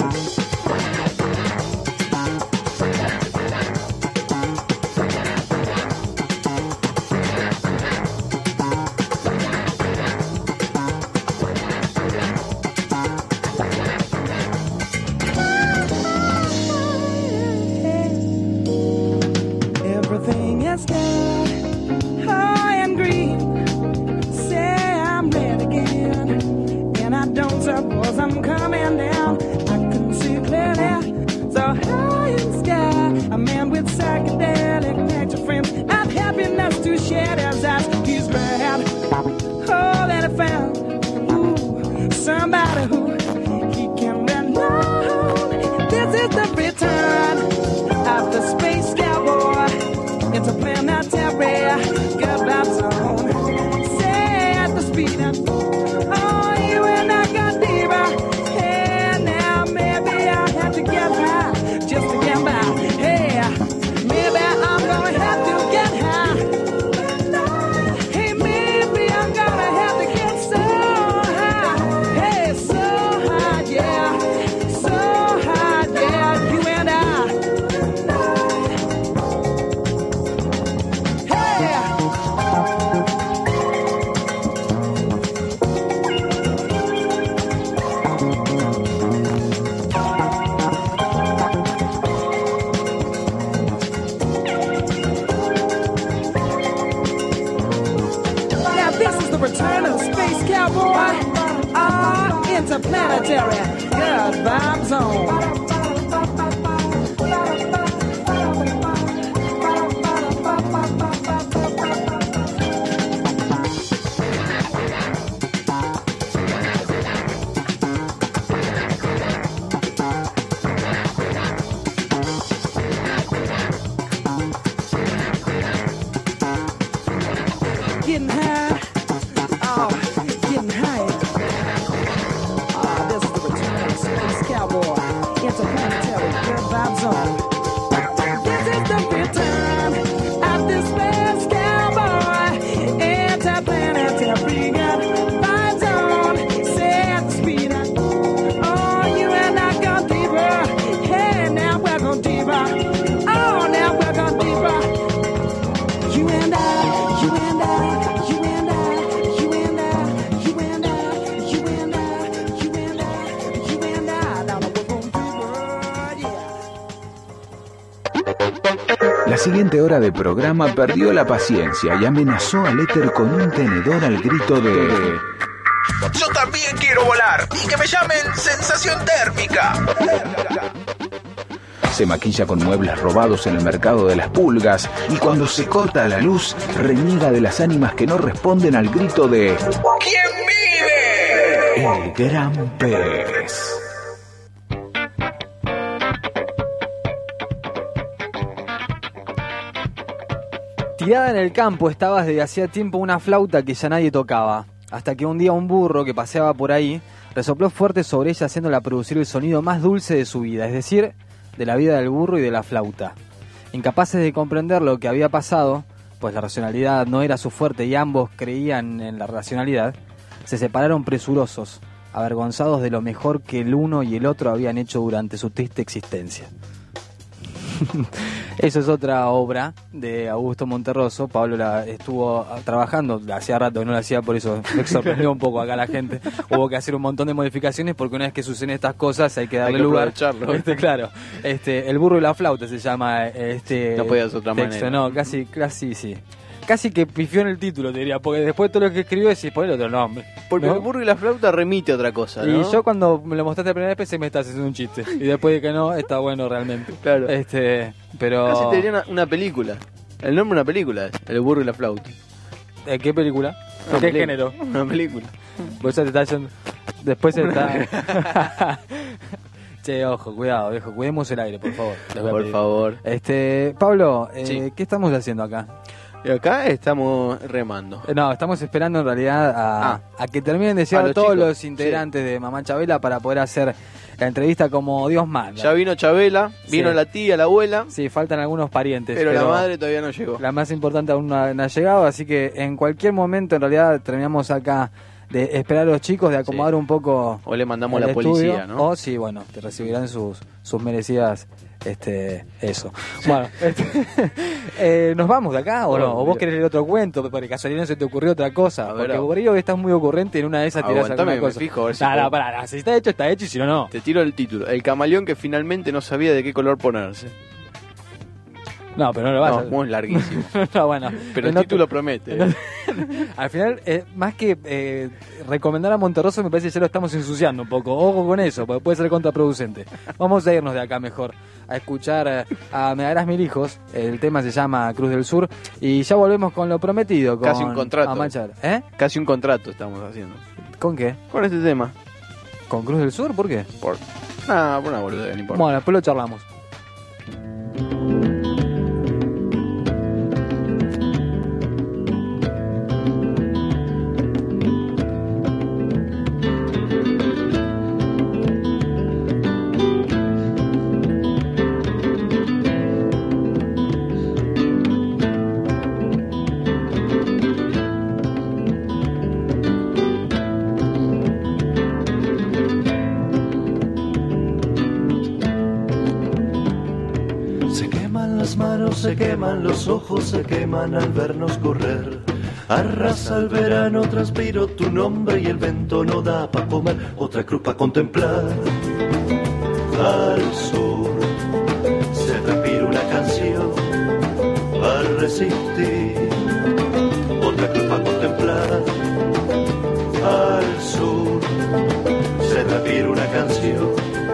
Everything is good, high and green. Say I'm red again, and I don't suppose I'm coming down. I can see clearly, so high in the sky. A man with psychedelic nature frames and happiness to share his eyes. He's bad, oh, that I found. Ooh, somebody who he can rely on. This is the return of the space cowboy. It's a planetary goodbye zone. Say at the speed, oh, you and I got deeper. Hey. good vibes on. Getting high, oh, getting high. This is the return of the space cowboy. Interplanetary, good vibes on. This is the return of the space cowboy. Interplanetary, good vibes on. Set speed up. Oh, you and I go deeper. Hey, now we're going deeper. Oh, now we're going deeper. You and I, you and I. La siguiente hora de programa perdió la paciencia y amenazó al éter con un tenedor al grito de... ¡Yo también quiero volar! ¡Y que me llamen sensación térmica! Se maquilla con muebles robados en el mercado de las pulgas y cuando se corta la luz, reniega de las ánimas que no responden al grito de... ¿Quién vive? El gran pez. Tirada en el campo estaba desde hacía tiempo una flauta que ya nadie tocaba, hasta que un día un burro que paseaba por ahí resopló fuerte sobre ella haciéndola producir el sonido más dulce de su vida, es decir, de la vida del burro y de la flauta. Incapaces de comprender lo que había pasado, pues la racionalidad no era su fuerte y ambos creían en la racionalidad, se separaron presurosos, avergonzados de lo mejor que el uno y el otro habían hecho durante su triste existencia. Eso es otra obra de Augusto Monterroso. Pablo la estuvo trabajando, hacía rato que no la hacía, por eso me sorprendió un poco acá la gente. Hubo que hacer un montón de modificaciones porque una vez que suceden estas cosas hay que darle lugar. Claro. El burro y la flauta se llama no podía ser otra texto. manera. No, casi sí. Casi que pifió en el título, te diría, porque después todo lo que escribió decís, ponle otro nombre. Porque ¿no? el burro y la flauta remite a otra cosa, ¿no? Y yo cuando me lo mostraste la primera vez pensé que me estás haciendo un chiste. Y después de que no, está bueno realmente. Claro. Pero... Casi te diría una película. El nombre de una película es El burro y la flauta. ¿De qué película? ¿De qué género? Una película. Pues ya te está yendo... Después se está... Che, ojo, cuidado, viejo. Cuidemos el aire, por favor. Por favor. Pablo, Sí. ¿qué estamos haciendo acá? Y acá estamos remando. No, estamos esperando en realidad a que terminen de llegar a los todos chicos, los integrantes de Mamá Chabela para poder hacer la entrevista como Dios manda. Ya vino Chabela, vino Sí. la tía, la abuela. Sí, faltan algunos parientes. Pero la madre todavía no llegó. La más importante aún no ha llegado, así que en cualquier momento en realidad terminamos acá de esperar a los chicos, de acomodar un poco. O le mandamos el la policía, estudio, ¿no? O sí, bueno, te recibirán sus merecidas eso. Bueno, ¿nos vamos de acá o no? ¿O vos querés leer otro cuento? Porque casualidad no se te ocurrió otra cosa. Porque por ello que estás muy ocurrente, en una de esas tirás alguna cosa. Me fijo, a ver si pará, si está hecho y si no, no. Te tiro el título. El camaleón que finalmente no sabía de qué color ponerse. No, pero no lo vas a... No, es larguísimo. No, bueno. Pero el título promete. Al final, más que recomendar a Monterroso, me parece que ya lo estamos ensuciando un poco. Ojo con eso, porque puede ser contraproducente. Vamos a irnos de acá mejor, a escuchar a Me darás mil hijos. El tema se llama Cruz del Sur. Y ya volvemos con lo prometido. Con Casi un contrato. Amachar. Casi un contrato estamos haciendo. ¿Con qué? Con este tema. ¿Con Cruz del Sur? ¿Por qué? Por una boludez, no importa. Bueno, después lo charlamos. Se queman los ojos, se queman al vernos correr. Arrasa el verano, transpiro tu nombre y el vento no da pa' comer. Otra cruz pa' contemplar. Al sur se transpira una canción para resistir. Otra cruz pa' contemplar. Al sur se transpira una canción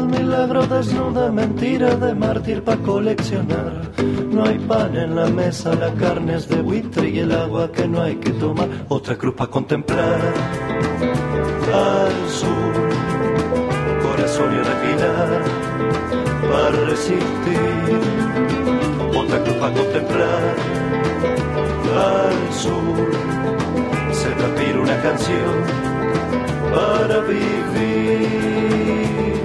el milagro, desnuda mentira de mártir pa' coleccionar. No hay pan en la mesa, la carne es de buitre y el agua que no hay que tomar. Otra cruz pa' contemplar. Al sur, corazón y respirar, para resistir. Otra cruz pa' contemplar. Al sur, se transpira una canción para vivir.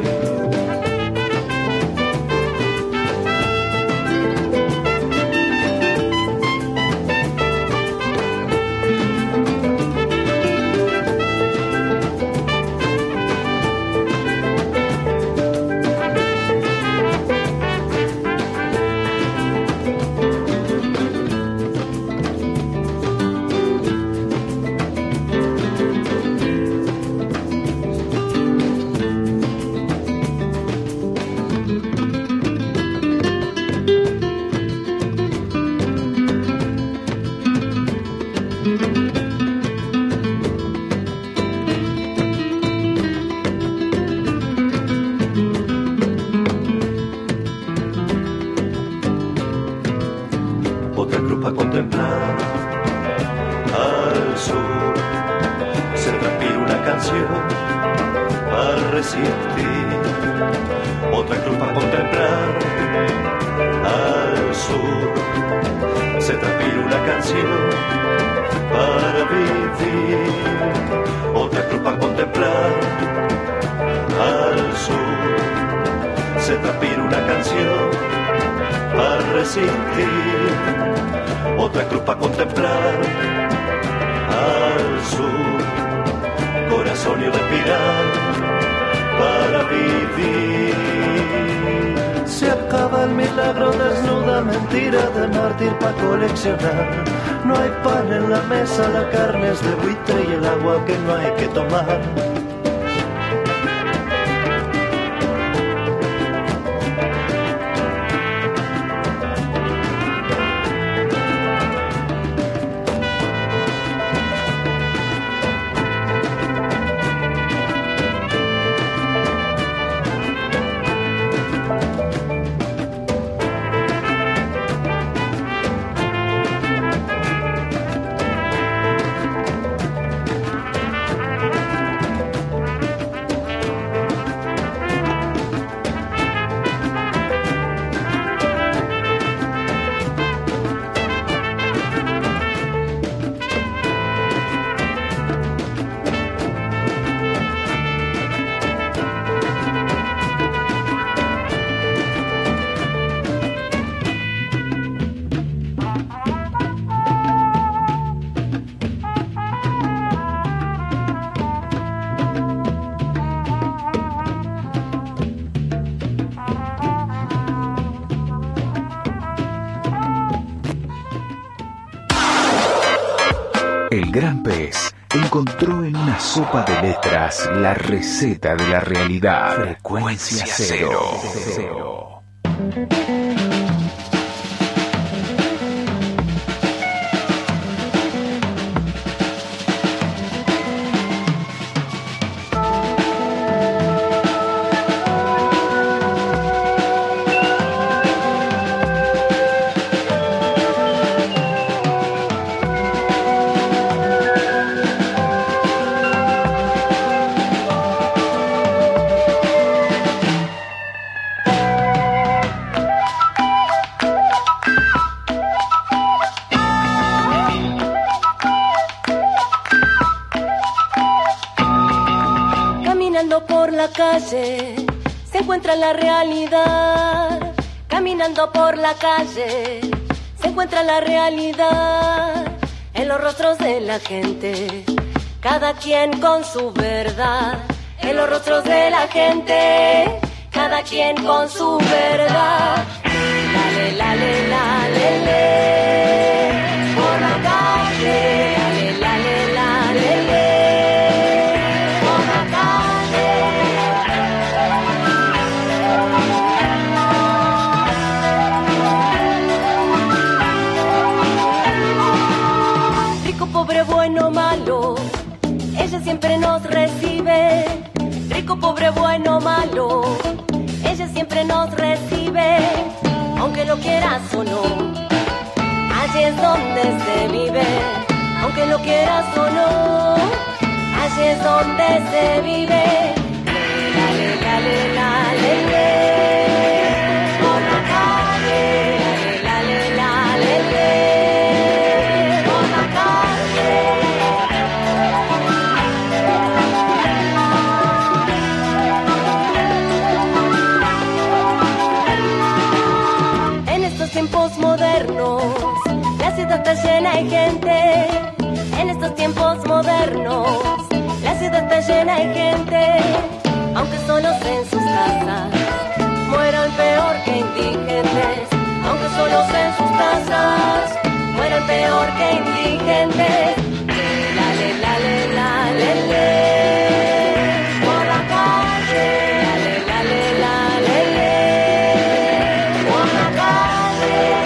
Otra cruz pa' contemplar. Al sur, corazón y respirar para vivir. Se acaba el milagro, desnuda mentira de mártir pa' coleccionar. No hay pan en la mesa, la carne es de buitre y el agua que no hay que tomar. El gran pez encontró en una sopa de letras la receta de la realidad. Frecuencia cero. Se encuentra la realidad. Caminando por la calle se encuentra la realidad en los rostros de la gente, cada quien con su verdad. En los rostros de la gente, cada quien con su verdad. Lale, lale, lale, lale, por la calle. Lale, lale, lale, lale. Pobre, bueno, malo, ella siempre nos recibe. Rico, pobre, bueno, malo, nos recibe, aunque lo quieras o no. Allí es donde se vive, aunque lo quieras o no. Allí es donde se vive. Lale, lale, lale, lale. Por la calle. Lale, lale, lale. Por la calle. En estos tiempos modernos, la ciudad está llena de gente. En estos tiempos modernos, la ciudad está llena de gente. Aunque solos en sus casas, mueran peor que indigentes. Aunque solos en sus casas, mueran peor que indigentes. Lale, lale, lale, lale. Por la calle. Lale, lale, lale, lale. Por la calle.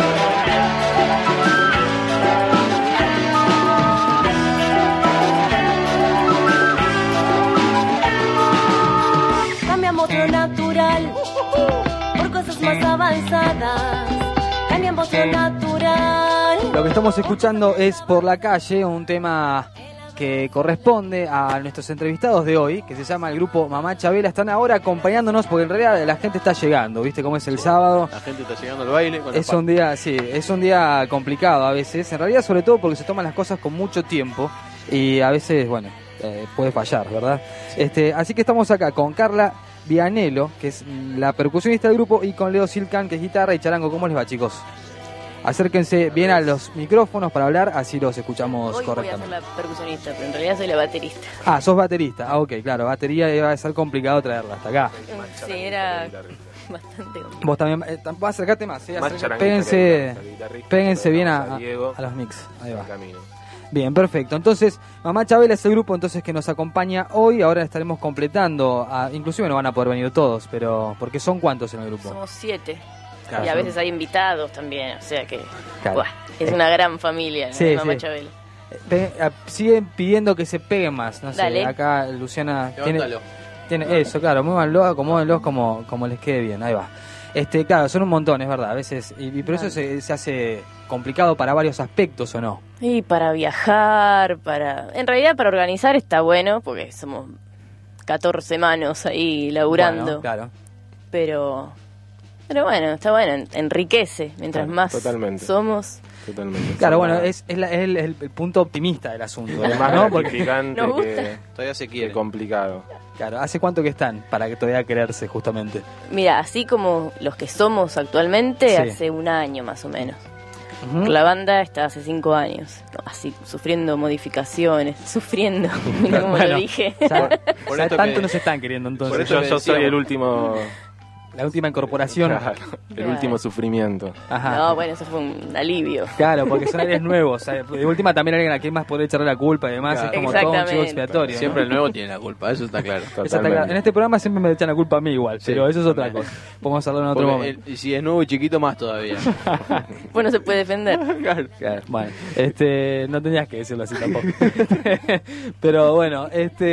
Cambiamos lo natural por cosas más avanzadas. Cambiamos lo natural. Lo que estamos escuchando es Por la Calle, un tema que corresponde a nuestros entrevistados de hoy, que se llama el grupo Mamá Chabela. Están ahora acompañándonos porque en realidad la gente está llegando, ¿viste cómo es el sábado? La gente está llegando al baile. Es un día, sí, es un día complicado a veces, en realidad sobre todo porque se toman las cosas con mucho tiempo y a veces, bueno, puede fallar, ¿verdad? Así que estamos acá con Carla Vianello, que es la percusionista del grupo, y con Leo Silcan, que es guitarra y charango. ¿Cómo les va, chicos? Acérquense bien a los micrófonos para hablar, así los escuchamos Hoy correctamente. voy a ser la percusionista, pero en realidad soy la baterista. Ah, sos baterista. Ah, ok, claro, batería iba a ser complicado traerla hasta acá. Sí, era bastante complicado. Vos también, acércate más, Más péguense bien a los mix. Ahí va. Bien, perfecto. Entonces, Mamá Chabela es el grupo entonces que nos acompaña hoy. Ahora estaremos completando, inclusive no van a poder venir todos, pero porque son cuántos en el grupo. Somos 7. Claro, y a veces hay invitados también, o sea que claro. Buah, es una gran familia, sí, Mamá sí. Chabela. Siguen pidiendo que se peguen más, no sé, Dale. acá Luciana Levántalo. tiene eso, claro, muévanlo, acomódenlos como les quede bien, ahí va. Claro, son un montón, es verdad, a veces, y por eso se hace complicado para varios aspectos, ¿o no? Y para viajar, en realidad para organizar está bueno, porque somos 14 manos ahí laburando. Bueno, claro. Pero bueno, está bueno, enriquece, mientras Claro, más totalmente. somos. Totalmente. Claro, bueno, es el punto optimista del asunto, además, ¿no? Porque gratificante Nos gusta. que Todavía se quiere. complicado. claro, ¿hace cuánto que están para que todavía quererse justamente? Mira, así como los que somos actualmente, Sí. hace un año más o menos. Ujú. La banda está hace 5 años, así, sufriendo modificaciones, sufriendo, mira cómo Bueno, lo dije. Por Ya esto tanto que- nos están queriendo entonces. por esto que Yo soy decíamos. el último, La última incorporación. claro, el último sufrimiento. Ajá. No, bueno, eso fue un alivio. Claro, porque son aires nuevos. De última también alguien a quien más poder echarle la culpa y demás. Claro. Es como todo un chivo Exactamente. expiatorio. ¿no? Siempre el nuevo tiene la culpa, eso está claro. Eso está claro. En este programa siempre me echan la culpa a mí igual, Sí, pero eso es otra también. cosa. Podemos hablar en otro Porque momento. y si es nuevo y chiquito, más todavía. Bueno, se puede defender. Claro, bueno, no tenías que decirlo así tampoco. Pero bueno,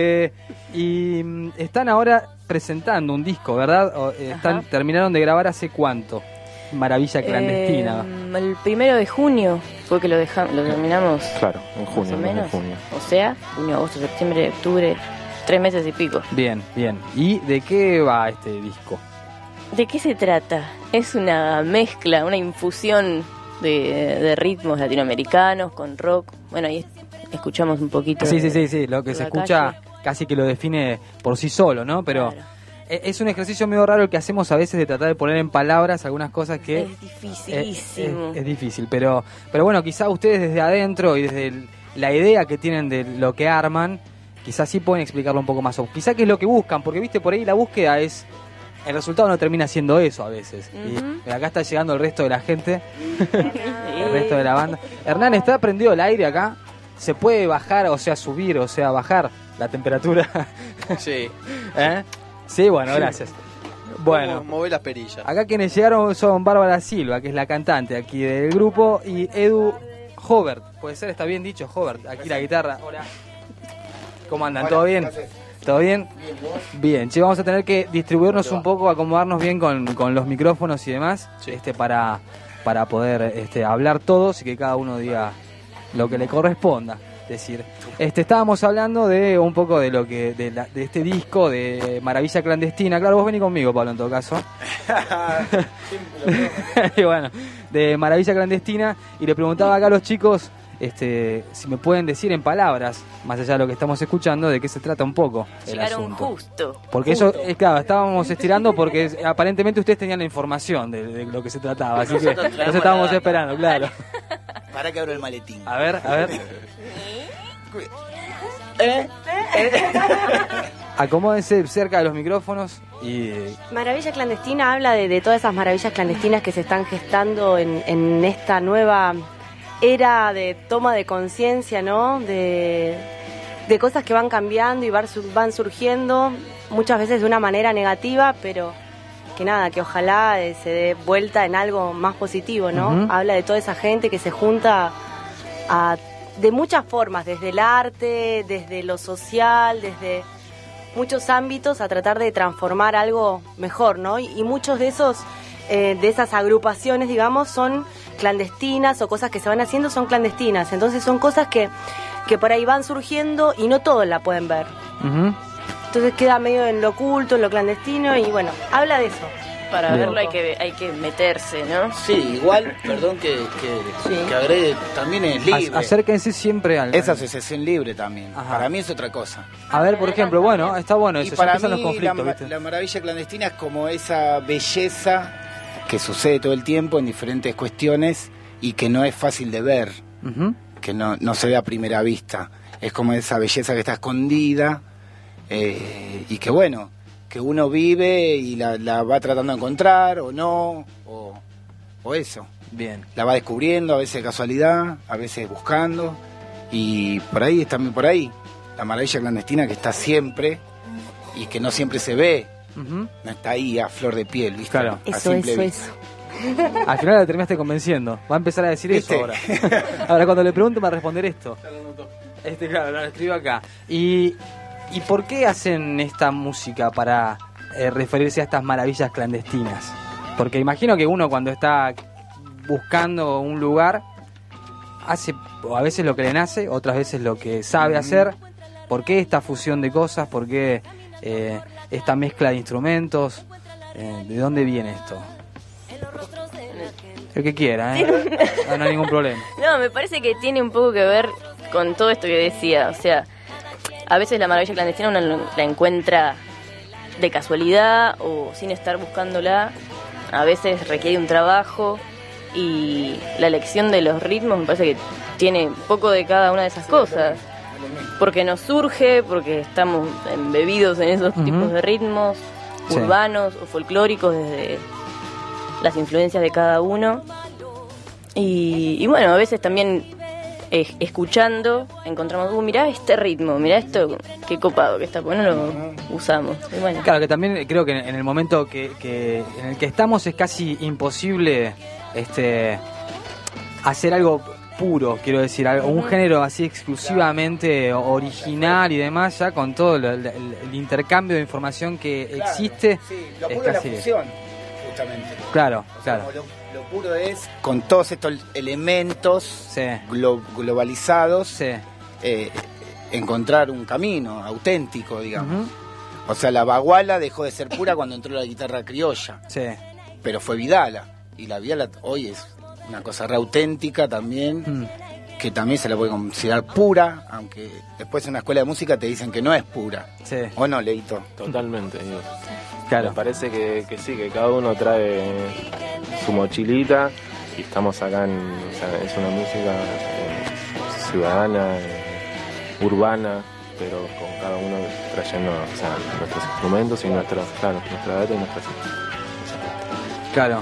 y están ahora presentando un disco, ¿verdad? Terminaron de grabar hace cuánto. Maravilla clandestina. El 1 de junio fue que lo terminamos. Claro, en junio, Más o mes de menos. junio. O sea, junio, agosto, septiembre, octubre, 3 meses y pico. Bien, bien. ¿Y de qué va este disco? ¿De qué se trata? Es una mezcla, una infusión de ritmos latinoamericanos con rock. Bueno, ahí escuchamos un poquito. Sí, lo que se la escucha calle. casi que lo define por sí solo, ¿no? Pero Claro. es un ejercicio medio raro el que hacemos a veces de tratar de poner en palabras algunas cosas que Es dificilísimo. es difícil, pero bueno, quizá ustedes desde adentro y desde la idea que tienen de lo que arman, quizás sí pueden explicarlo un poco más, o quizá qué es lo que buscan, porque viste, por ahí la búsqueda es, el resultado no termina siendo eso a veces. Ujú. Y acá está llegando el resto de la gente, el resto de la banda. Hernán, ¿está prendido el aire acá? ¿Se puede bajar, o sea, subir, o sea, bajar la temperatura? Sí. ¿Eh? Sí, bueno, gracias. Bueno, Mover las perillas. acá quienes llegaron son Bárbara Silva, que es la cantante aquí del grupo, y Edu Hobert. Puede ser, está bien dicho, Hobert. Aquí la guitarra. Hola. ¿Cómo andan? ¿Todo bien? ¿Todo bien? Bien, che, vamos a tener que distribuirnos un poco, acomodarnos bien con los micrófonos y demás, para poder hablar todos y que cada uno diga lo que le corresponda. Decir, estábamos hablando de un poco de lo que de este disco de Maravilla Clandestina. Claro, vos venís conmigo, Pablo, en todo caso. Y bueno, de Maravilla Clandestina, y le preguntaba acá a los chicos si me pueden decir en palabras, más allá de lo que estamos escuchando, de qué se trata un poco el Llegaron asunto. justo. Porque eso, claro, estábamos estirando porque aparentemente ustedes tenían la información de lo que se trataba, así que nos estábamos esperando, claro. Para que abro el maletín. A ver. Acomódense cerca de los micrófonos y... Maravilla Clandestina habla de todas esas maravillas clandestinas que se están gestando en esta nueva era de toma de conciencia, ¿no? De cosas que van cambiando y van surgiendo, muchas veces de una manera negativa, pero que nada, que ojalá se dé vuelta en algo más positivo, ¿no? Uh-huh. Habla de toda esa gente que se junta de muchas formas, desde el arte, desde lo social, desde muchos ámbitos, a tratar de transformar algo mejor, ¿no? Y muchos de esas agrupaciones, digamos, son clandestinas, o cosas que se van haciendo son clandestinas. Entonces son cosas que por ahí van surgiendo y no todos la pueden ver. Uh-huh. Entonces queda medio en lo oculto, en lo clandestino, y bueno, habla de eso. Para verlo hay que meterse, ¿no? Sí, igual, perdón que agregue, también es libre. Acérquense siempre al... Es asociación libre también. Ajá. Para mí es otra cosa. A ver, por ejemplo, bueno, está bueno eso. Y para empiezan mí los conflictos, ¿viste? la maravilla clandestina es como esa belleza que sucede todo el tiempo en diferentes cuestiones y que no es fácil de ver, Uh-huh. que no se ve a primera vista. Es como esa belleza que está escondida y que bueno, que uno vive y la va tratando de encontrar o no, o eso. Bien. La va descubriendo, a veces de casualidad, a veces buscando, y por ahí es también por ahí la maravilla clandestina que está siempre y que no siempre se ve. Uh-huh. No está ahí a flor de piel, ¿viste? Claro. A simple vista. Al final la terminaste convenciendo. Va a empezar a decir eso ahora. Ahora cuando le pregunte va a responder esto. Claro, lo escribo acá. ¿Y por qué hacen esta música para referirse a estas maravillas clandestinas? Porque imagino que uno cuando está buscando un lugar hace a veces lo que le nace, otras veces lo que sabe hacer. ¿Por qué esta fusión de cosas? ¿Por qué esta mezcla de instrumentos? ¿De dónde viene esto? El que quiera, no hay ningún problema. No, me parece que tiene un poco que ver con todo esto que decía. O sea, a veces la maravilla clandestina uno la encuentra de casualidad o sin estar buscándola. A veces requiere un trabajo, y la elección de los ritmos me parece que tiene un poco de cada una de esas cosas. Porque nos surge, porque estamos embebidos en esos tipos de ritmos urbanos o folclóricos desde las influencias de cada uno. Y bueno, a veces también escuchando encontramos, mirá este ritmo, mirá esto, qué copado que está, pues no lo usamos. Y bueno. Claro, que también creo que en el momento que en el que estamos es casi imposible hacer algo puro, quiero decir, un género así exclusivamente original y demás, ya con todo el intercambio de información que existe. Lo puro es la fusión, justamente. Claro, o sea, claro. Lo puro es, con todos estos elementos globalizados, encontrar un camino auténtico, digamos. Uh-huh. O sea, la baguala dejó de ser pura cuando entró la guitarra criolla. Pero fue Vidala. Y la Vidala hoy es una cosa re auténtica también, que también se la puede considerar pura, aunque después en una escuela de música te dicen que no es pura. ¿O no, Leito? Totalmente. Claro. Me parece que sí, que cada uno trae su mochilita y estamos acá es una música ciudadana, urbana, pero con cada uno trayendo nuestros instrumentos y nuestra data y nuestras... Claro.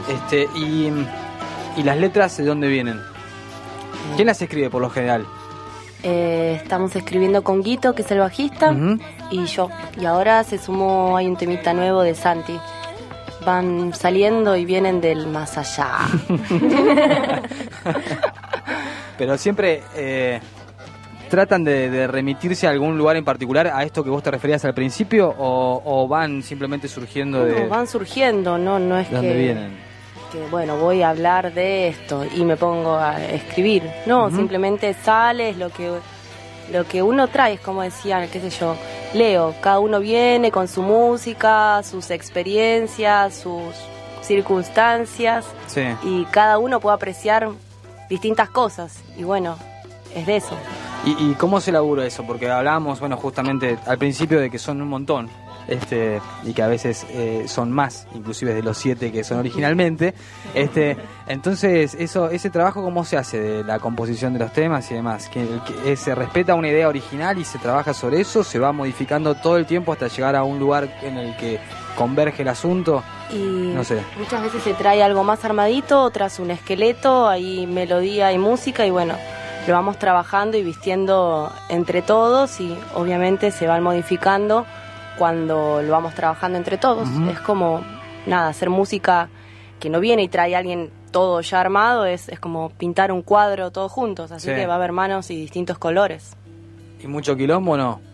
¿Y las letras de dónde vienen? ¿Quién las escribe por lo general? Estamos escribiendo con Guito, que es el bajista, y yo. Y ahora se sumó, hay un temita nuevo de Santi. Van saliendo y vienen del más allá. Pero siempre tratan de remitirse a algún lugar en particular, a esto que vos te referías al principio, o van simplemente surgiendo de... No, van surgiendo, no es ¿de dónde vienen? Que bueno, voy a hablar de esto y me pongo a escribir. No, simplemente sale, es lo que uno trae, es como decía, qué sé yo, Leo, cada uno viene con su música, sus experiencias, sus circunstancias, Sí. y cada uno puede apreciar distintas cosas, y bueno, es de eso. ¿Y cómo se labura eso? Porque hablábamos, bueno, justamente al principio de que son un montón, y que a veces son más, inclusive de los 7 que son originalmente. Entonces, ese trabajo, ¿cómo se hace de la composición de los temas y demás? ¿Que se respeta una idea original y se trabaja sobre eso? ¿Se va modificando todo el tiempo hasta llegar a un lugar en el que converge el asunto? Y no sé. muchas veces se trae algo más armadito, otras un esqueleto, hay melodía y música, y bueno, lo vamos trabajando y vistiendo entre todos, y obviamente se van modificando cuando lo vamos trabajando entre todos. Es como, nada, hacer música que no viene y trae a alguien todo ya armado, es como pintar un cuadro todos juntos, así Sí. que va a haber manos y distintos colores. ¿Y mucho quilombo o no?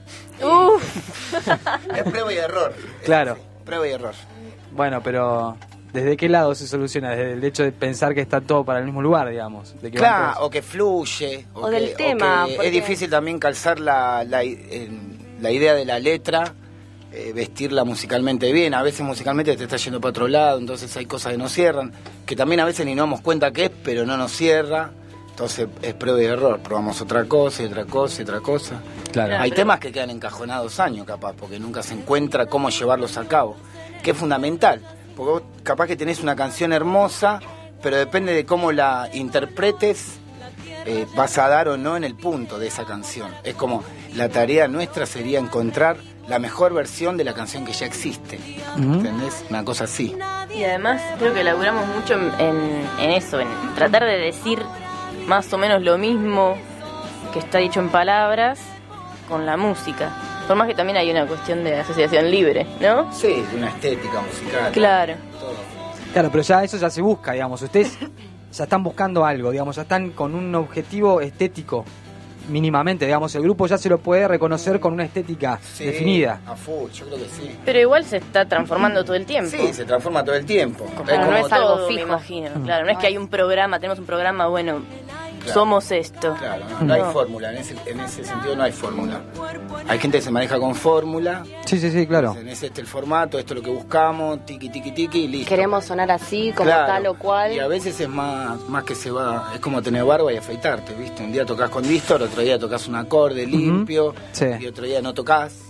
Es prueba y error. Claro. Prueba y error. Bueno, pero ¿desde qué lado se soluciona? Desde el hecho de pensar que está todo para el mismo lugar, digamos. De que van Claro, todos. o que fluye. O del tema, que porque- es difícil también calzar la idea de la letra, vestirla musicalmente bien. A veces musicalmente te está yendo para otro lado, entonces hay cosas que no cierran, que también a veces ni nos damos cuenta que es, pero no nos cierra. Entonces es prueba y error. Probamos otra cosa y otra cosa y otra cosa. Claro. Hay temas que quedan encajonados años, capaz, porque nunca se encuentra cómo llevarlos a cabo, que es fundamental. Porque vos capaz que tenés una canción hermosa, pero depende de cómo la interpretes, vas a dar o no en el punto de esa canción. Es como la tarea nuestra sería encontrar la mejor versión de la canción que ya existe. ¿Entendés? Una cosa así. Y además creo que laburamos mucho en eso, en tratar de decir más o menos lo mismo que está dicho en palabras con la música. Por más que también hay una cuestión de asociación libre, ¿no? Sí, una estética musical. Claro. Claro, pero ya eso ya se busca, digamos. Ustedes ya están buscando algo, digamos, ya están con un objetivo estético mínimamente, digamos, el grupo ya se lo puede reconocer con una estética Sí, definida. a full, yo creo que sí. Pero igual se está transformando todo el tiempo. Sí, se transforma todo el tiempo. Claro, como no es algo todo, fijo, me imagino. Claro, no es que hay un programa, tenemos un programa, bueno, Claro. somos esto. Claro, no hay fórmula, en ese sentido no hay fórmula. Hay gente que se maneja con fórmula. Sí, claro. Es el formato, esto es lo que buscamos, tiki, tiki, tiki, y listo. Queremos sonar así, como Claro, tal o cual. Y a veces es más que se va, es como tener barba y afeitarte, ¿viste? Un día tocas con Distor, otro día tocas un acorde limpio, Sí. y otro día no tocas.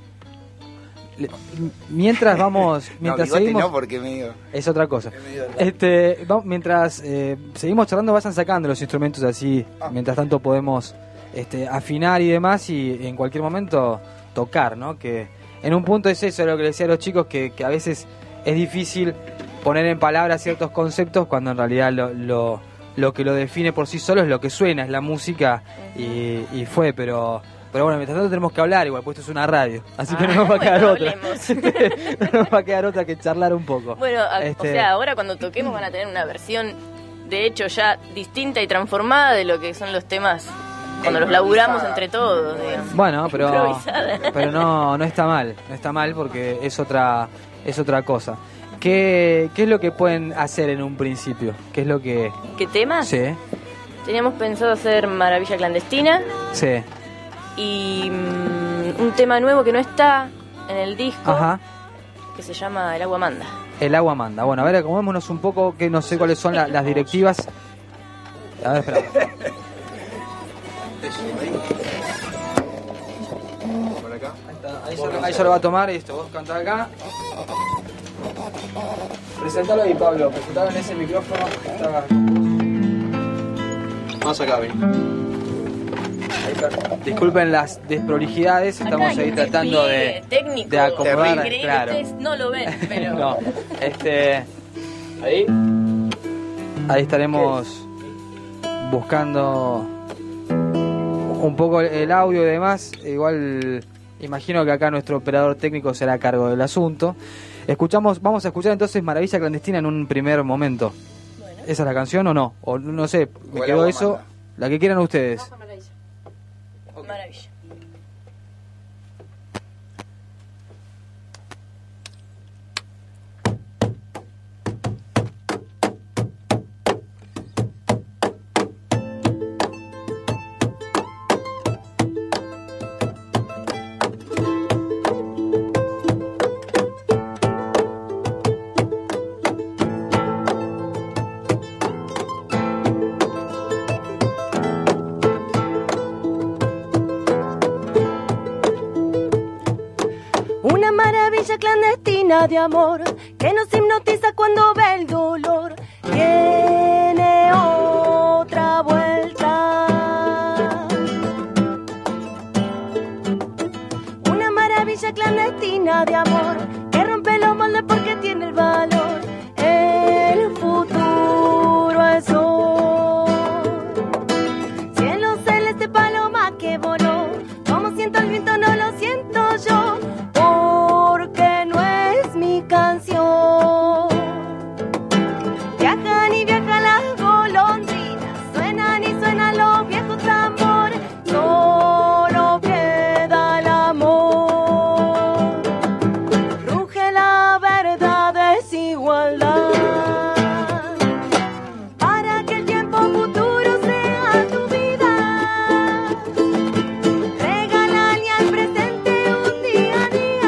Mientras vamos, mientras bigote seguimos, no, porque medio... es otra cosa. Mientras seguimos charlando, vayan sacando los instrumentos así, mientras tanto podemos afinar y demás, y en cualquier momento tocar, ¿no? Que en un punto es eso lo que les decía a los chicos, que a veces es difícil poner en palabras ciertos conceptos cuando en realidad lo que lo define por sí solo es lo que suena, es la música, y fue, pero bueno, mientras tanto tenemos que hablar igual, pues esto es una radio, así que no nos va a quedar otra. No nos va a quedar otra que charlar un poco. Bueno, o sea, ahora cuando toquemos van a tener una versión, de hecho, ya distinta y transformada de lo que son los temas cuando los laburamos entre todos. Digamos. Bueno, pero Improvisada. no está mal porque es otra cosa. ¿Qué es lo que pueden hacer en un principio? ¿Qué es lo que...? ¿Qué temas? Sí, Teníamos pensado hacer Maravilla Clandestina sí. y un tema nuevo que no está en el disco, Ajá. que se llama El Agua Manda. El agua manda. Bueno, a ver, acomodémonos un poco, que no sé cuáles son las directivas. A ver, espera. Por acá. Ahí se lo va a tomar, listo. Vos cantá acá. Presentalo ahí, Pablo. Presentalo en ese micrófono que está... Más acá, ven. Disculpen las desprolijidades, estamos Acá hay ahí un tratando despliegue técnico de acomodar, increíble, claro. ustedes no lo ven, pero... No, ahí estaremos buscando un poco el audio y demás. Igual imagino que acá nuestro operador técnico será a cargo del asunto. Vamos a escuchar entonces Maravilla Clandestina en un primer momento. ¿Esa es la canción o no? O no sé, me O El quedó Agua eso, Manda. la que quieran ustedes. Ok. Maravilla. Clandestina de amor que nos hipnotiza cuando ve el dolor. Tiene otra vuelta. Una maravilla clandestina de amor que rompe los moldes porque tiene el valor. El futuro es hoy. Cielo celeste, paloma que voló. Como siento el viento, no lo siento yo. Canción. Viajan y viajan las golondrinas, suenan y suenan los viejos tambores, solo queda el amor. Ruge la verdad, desigualdad, para que el tiempo futuro sea tu vida. Regálale al presente un día a día.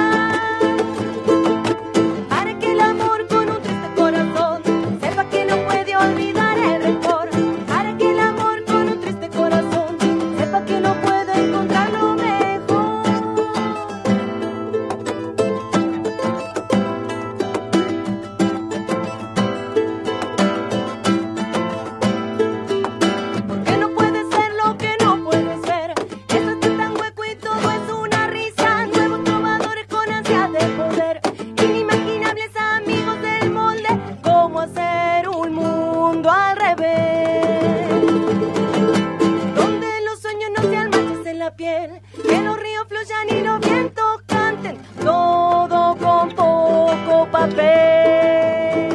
Que los ríos fluyan y los vientos canten, todo con poco papel.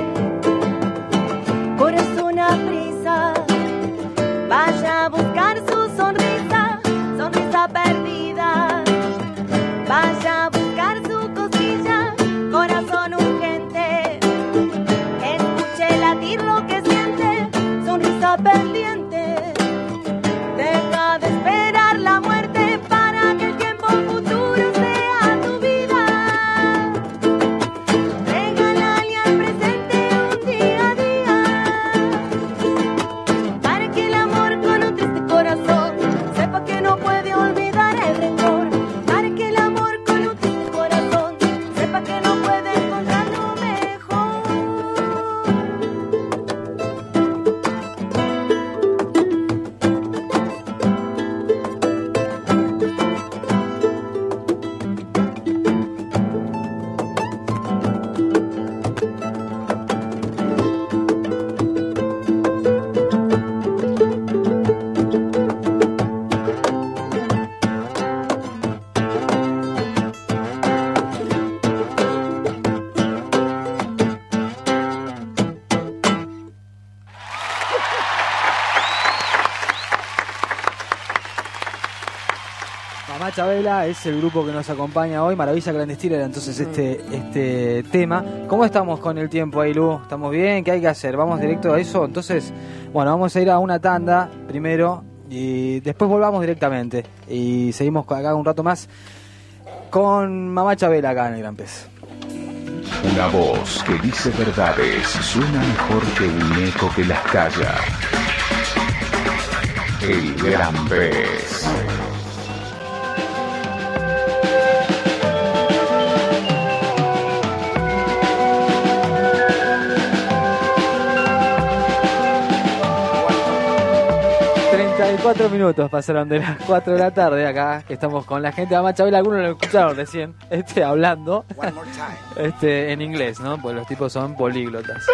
Corazón a prisa, vaya a buscar su sonrisa, sonrisa perdida. Vaya a buscar su cosilla, corazón urgente. Escuche latir lo que siente, sonrisa pendiente. Deja de esperar la muerte para que el tiempo futuro sea tu vida. Regálale al presente un día a día, para que el amor con un triste corazón sepa que no puede olvidar el rencor. Para que el amor con un triste corazón sepa que no puede encontrar lo mejor. Mamá Chabela es el grupo que nos acompaña hoy. Maravilla Clandestina era entonces este tema. ¿Cómo estamos con el tiempo ahí, Lu? ¿Estamos bien? ¿Qué hay que hacer? ¿Vamos directo a eso? Entonces, bueno, vamos a ir a una tanda primero y después volvamos directamente. Y seguimos acá un rato más con Mamá Chabela acá en el Gran Pez. Una voz que dice verdades suena mejor que un eco que las calla. El Gran Pez. Cuatro minutos pasaron de las 4 de la tarde acá, que estamos con la gente de Mamá Chabela. Algunos lo escucharon recién, hablando en inglés, ¿no? Pues los tipos son políglotas.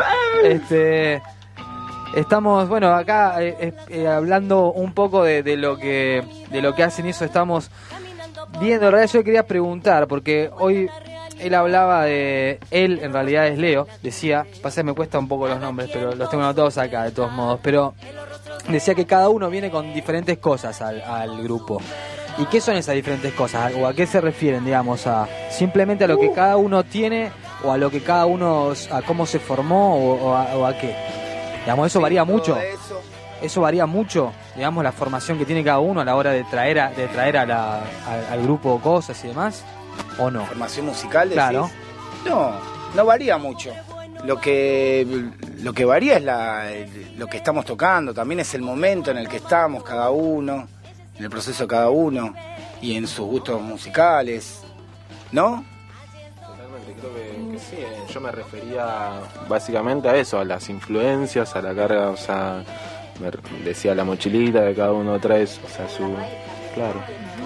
Estamos, bueno, acá hablando un poco de lo que hacen eso. Estamos viendo, en realidad yo quería preguntar, porque hoy él hablaba de, él en realidad es Leo, decía, pasa que me cuesta un poco los nombres, pero los tengo anotados acá de todos modos, pero decía que cada uno viene con diferentes cosas al grupo. ¿Y qué son esas diferentes cosas? ¿O a qué se refieren, digamos? ¿Simplemente a lo que cada uno tiene o a lo que cada uno, a cómo se formó o a qué? Digamos, eso varía mucho. Eso varía mucho, digamos, la formación que tiene cada uno a la hora de traer al grupo cosas y demás, ¿o no? ¿Formación musical, decís? Claro. No varía mucho. Lo que varía es lo que estamos tocando, también es el momento en el que estamos cada uno, en el proceso de cada uno y en sus gustos musicales, ¿no? Totalmente, creo que sí. Yo me refería básicamente a eso, a las influencias, a la carga, o sea, me decía la mochilita que cada uno trae, o sea, su... Claro.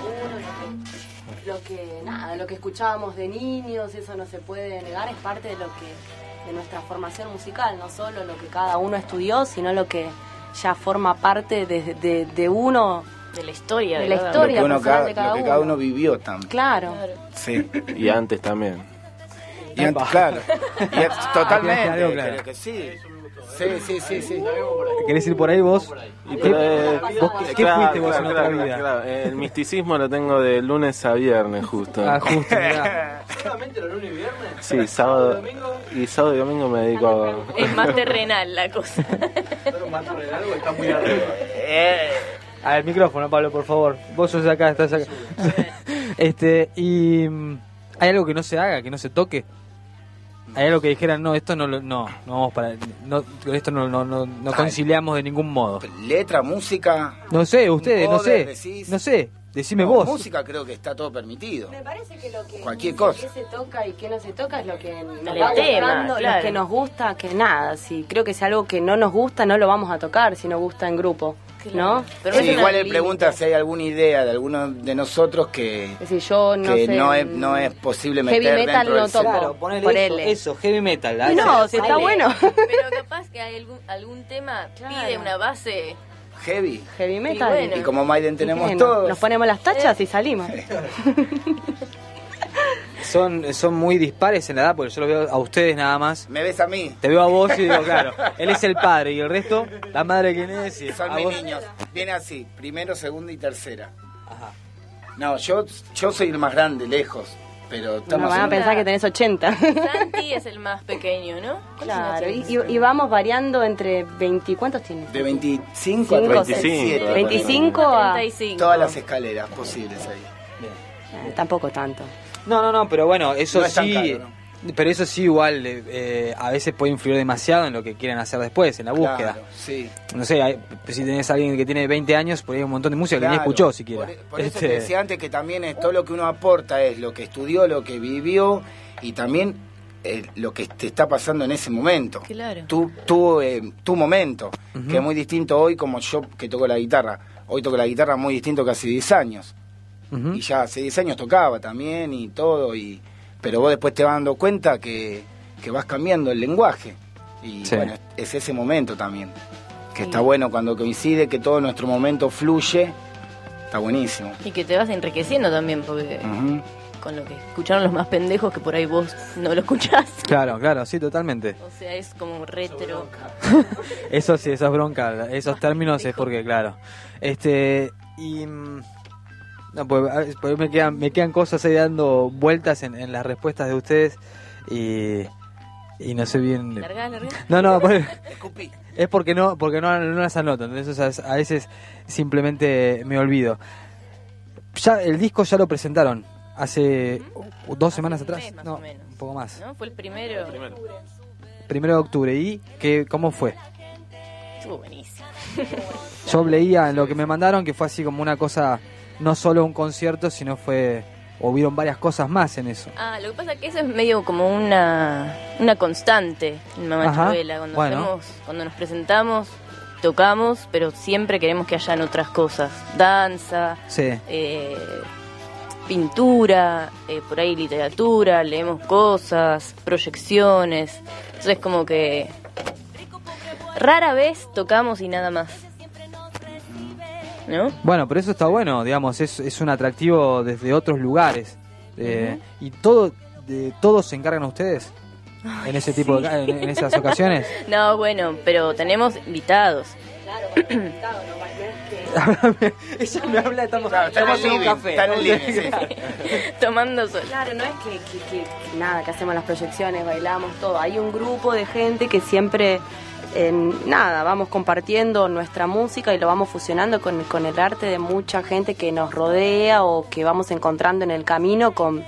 Lo que escuchábamos de niños, eso no se puede negar, es parte de nuestra formación musical, no solo lo que cada uno estudió, sino lo que ya forma parte de uno, de la historia, de la historia lo que cada cada uno vivió también. Claro. Sí. Y antes también. Y antes, claro. Totalmente. Claro. Creo que sí. Sí. ¿Querés ir por ahí vos? ¿Qué fuiste vos en otra vida? Claro. El misticismo lo tengo de lunes a viernes, justo. Justo, mirá. ¿Solamente los lunes y viernes? Sí, sábado y domingo me dedico a... Es más terrenal la cosa. ¿Más terrenal o está muy arriba? A ver, micrófono, Pablo, por favor. Vos sos acá, estás acá. Y... ¿hay algo que no se haga, que no se toque? ¿Hay algo que dijeran, no, esto no vamos para... con esto no conciliamos de ningún modo? Letra, música... No sé, ustedes, no sé. Decime vos. Música creo que está todo permitido. Me parece que lo que cualquier cosa. Que se toca y que no se toca es lo que nos el va tema, gustando, claro. lo que nos gusta, que nada. Si creo que si algo que no nos gusta, no lo vamos a tocar si nos gusta en grupo, ¿no? Pero sí, igual él pregunta si hay alguna idea de alguno de nosotros que, es decir, yo no que sé, no es posible meter heavy metal dentro no del toco. Claro, ponele eso, heavy metal. No, si está bueno. Pero capaz que hay algún tema pide una base... Heavy metal. Bueno. Y como Maiden tenemos bueno, todos. nos ponemos las tachas y salimos. Son muy dispares en la edad, porque yo los veo a ustedes nada más. Me ves a mí. Te veo a vos y digo, claro, él es el padre y el resto, la madre quién es. Y son mis niños. Viene así, primero, segunda y tercera. Ajá. No, yo soy el más grande, lejos. Pero estamos van a pensar que tenés 80. Santi es el más pequeño, ¿no? Claro, y vamos variando entre 20... ¿Cuántos tienes? De 25 a 37. 25 a 35. Todas las escaleras posibles ahí. Tampoco tanto. No, pero bueno, eso no es tan sí... caro, ¿no? Pero eso sí igual a veces puede influir demasiado en lo que quieren hacer después, en la búsqueda. Claro, sí. No sé, si tenés a alguien que tiene 20 años, por ahí hay un montón de música que ni escuchó siquiera. Por eso te decía antes que también es todo lo que uno aporta es lo que estudió, lo que vivió y también lo que te está pasando en ese momento. Claro. Tu momento, que es muy distinto hoy como yo que toco la guitarra. Hoy toco la guitarra muy distinto que hace 10 años. Y ya hace 10 años tocaba también y todo, pero vos después te vas dando cuenta que vas cambiando el lenguaje. Y bueno, es ese momento también. Que está bueno cuando coincide, que todo nuestro momento fluye. Está buenísimo. Y que te vas enriqueciendo también, porque con lo que escucharon los más pendejos, que por ahí vos no lo escuchás. Claro, sí, totalmente. O sea, es como retro. Eso sí, eso es bronca. Esos términos es porque, claro. No, pues me quedan cosas ahí dando vueltas en las respuestas de ustedes y no sé bien. Larga. No, es porque no las anoto, entonces a veces simplemente me olvido. Ya el disco ya lo presentaron hace 2 semanas atrás, más no, o menos. un poco más. ¿No? Fue el primero. 1 de octubre. ¿Y cómo fue? Estuvo buenísimo. Yo leía en lo que me mandaron que fue así como una cosa, no solo un concierto, sino hubieron varias cosas más en eso. Lo que pasa es que eso es medio como una constante en Mamá Chabela. Cuando nos presentamos, tocamos, pero siempre queremos que hayan otras cosas. Danza, pintura, por ahí literatura, leemos cosas, proyecciones. Entonces como que rara vez tocamos y nada más. ¿No? Bueno, pero eso está bueno, digamos, es un atractivo desde otros lugares. ¿Y todos se encargan ustedes en ese tipo en esas ocasiones? No, bueno, pero tenemos invitados. Claro, invitados, Ella me habla, estamos en un café. Está en el living, sí. Tomando sol. Claro, no es que nada, que hacemos las proyecciones, bailamos, todo. Hay un grupo de gente que siempre, nada, vamos compartiendo nuestra música y lo vamos fusionando con el arte de mucha gente que nos rodea o que vamos encontrando en el camino con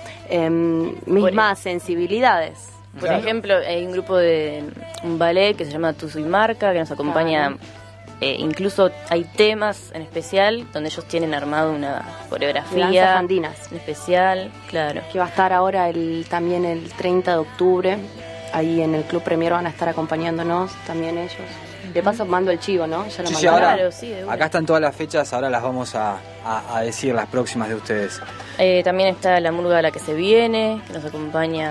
mismas sensibilidades. Por ejemplo, hay un grupo de un ballet que se llama Tu Soy Marca, que nos acompaña. Incluso hay temas en especial donde ellos tienen armado una coreografía. Danzas andinas. En especial, claro. Que va a estar ahora también el 30 de octubre. Ahí en el Club Premier van a estar acompañándonos también ellos. De paso mando el chivo, ¿no? Ya lo Sí, ahora, claro, sí, de una. acá están todas las fechas, ahora las vamos a decir, las próximas de ustedes. También está la murga La Que Se Viene, que nos acompaña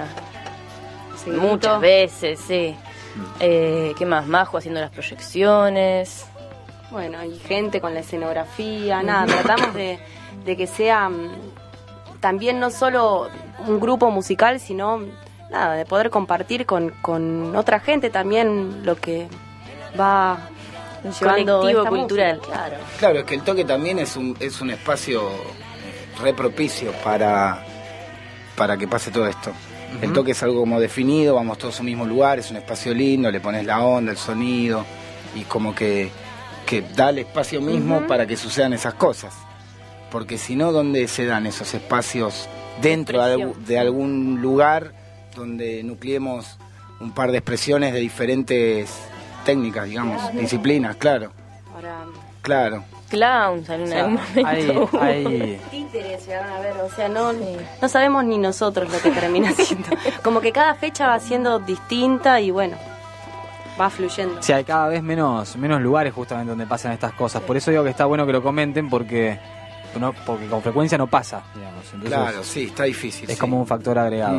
muchas veces, sí. ¿Qué más? Majo haciendo las proyecciones. Bueno, y gente con la escenografía, nada, tratamos de que sea también no solo un grupo musical, sino nada, de poder compartir con otra gente también lo que va llevando colectivo esta cultural. música, Claro, es que el toque también es un espacio re propicio para que pase todo esto. El toque es algo como definido, vamos todos a un mismo lugar, es un espacio lindo, le pones la onda, el sonido, y como que da el espacio mismo para que sucedan esas cosas. Porque si no, ¿dónde se dan esos espacios dentro de algún lugar donde nucleemos un par de expresiones de diferentes técnicas, digamos, disciplinas, claro. Claro. Clowns en algún momento. Hay títeres, llegaron a ver, o sea, no sabemos ni nosotros lo que termina siendo. Como que cada fecha va siendo distinta y bueno, va fluyendo. Sí, hay cada vez menos lugares justamente donde pasan estas cosas. Por eso digo que está bueno que lo comenten porque con frecuencia no pasa, digamos. Entonces, claro, sí, está difícil. Es como un factor agregado.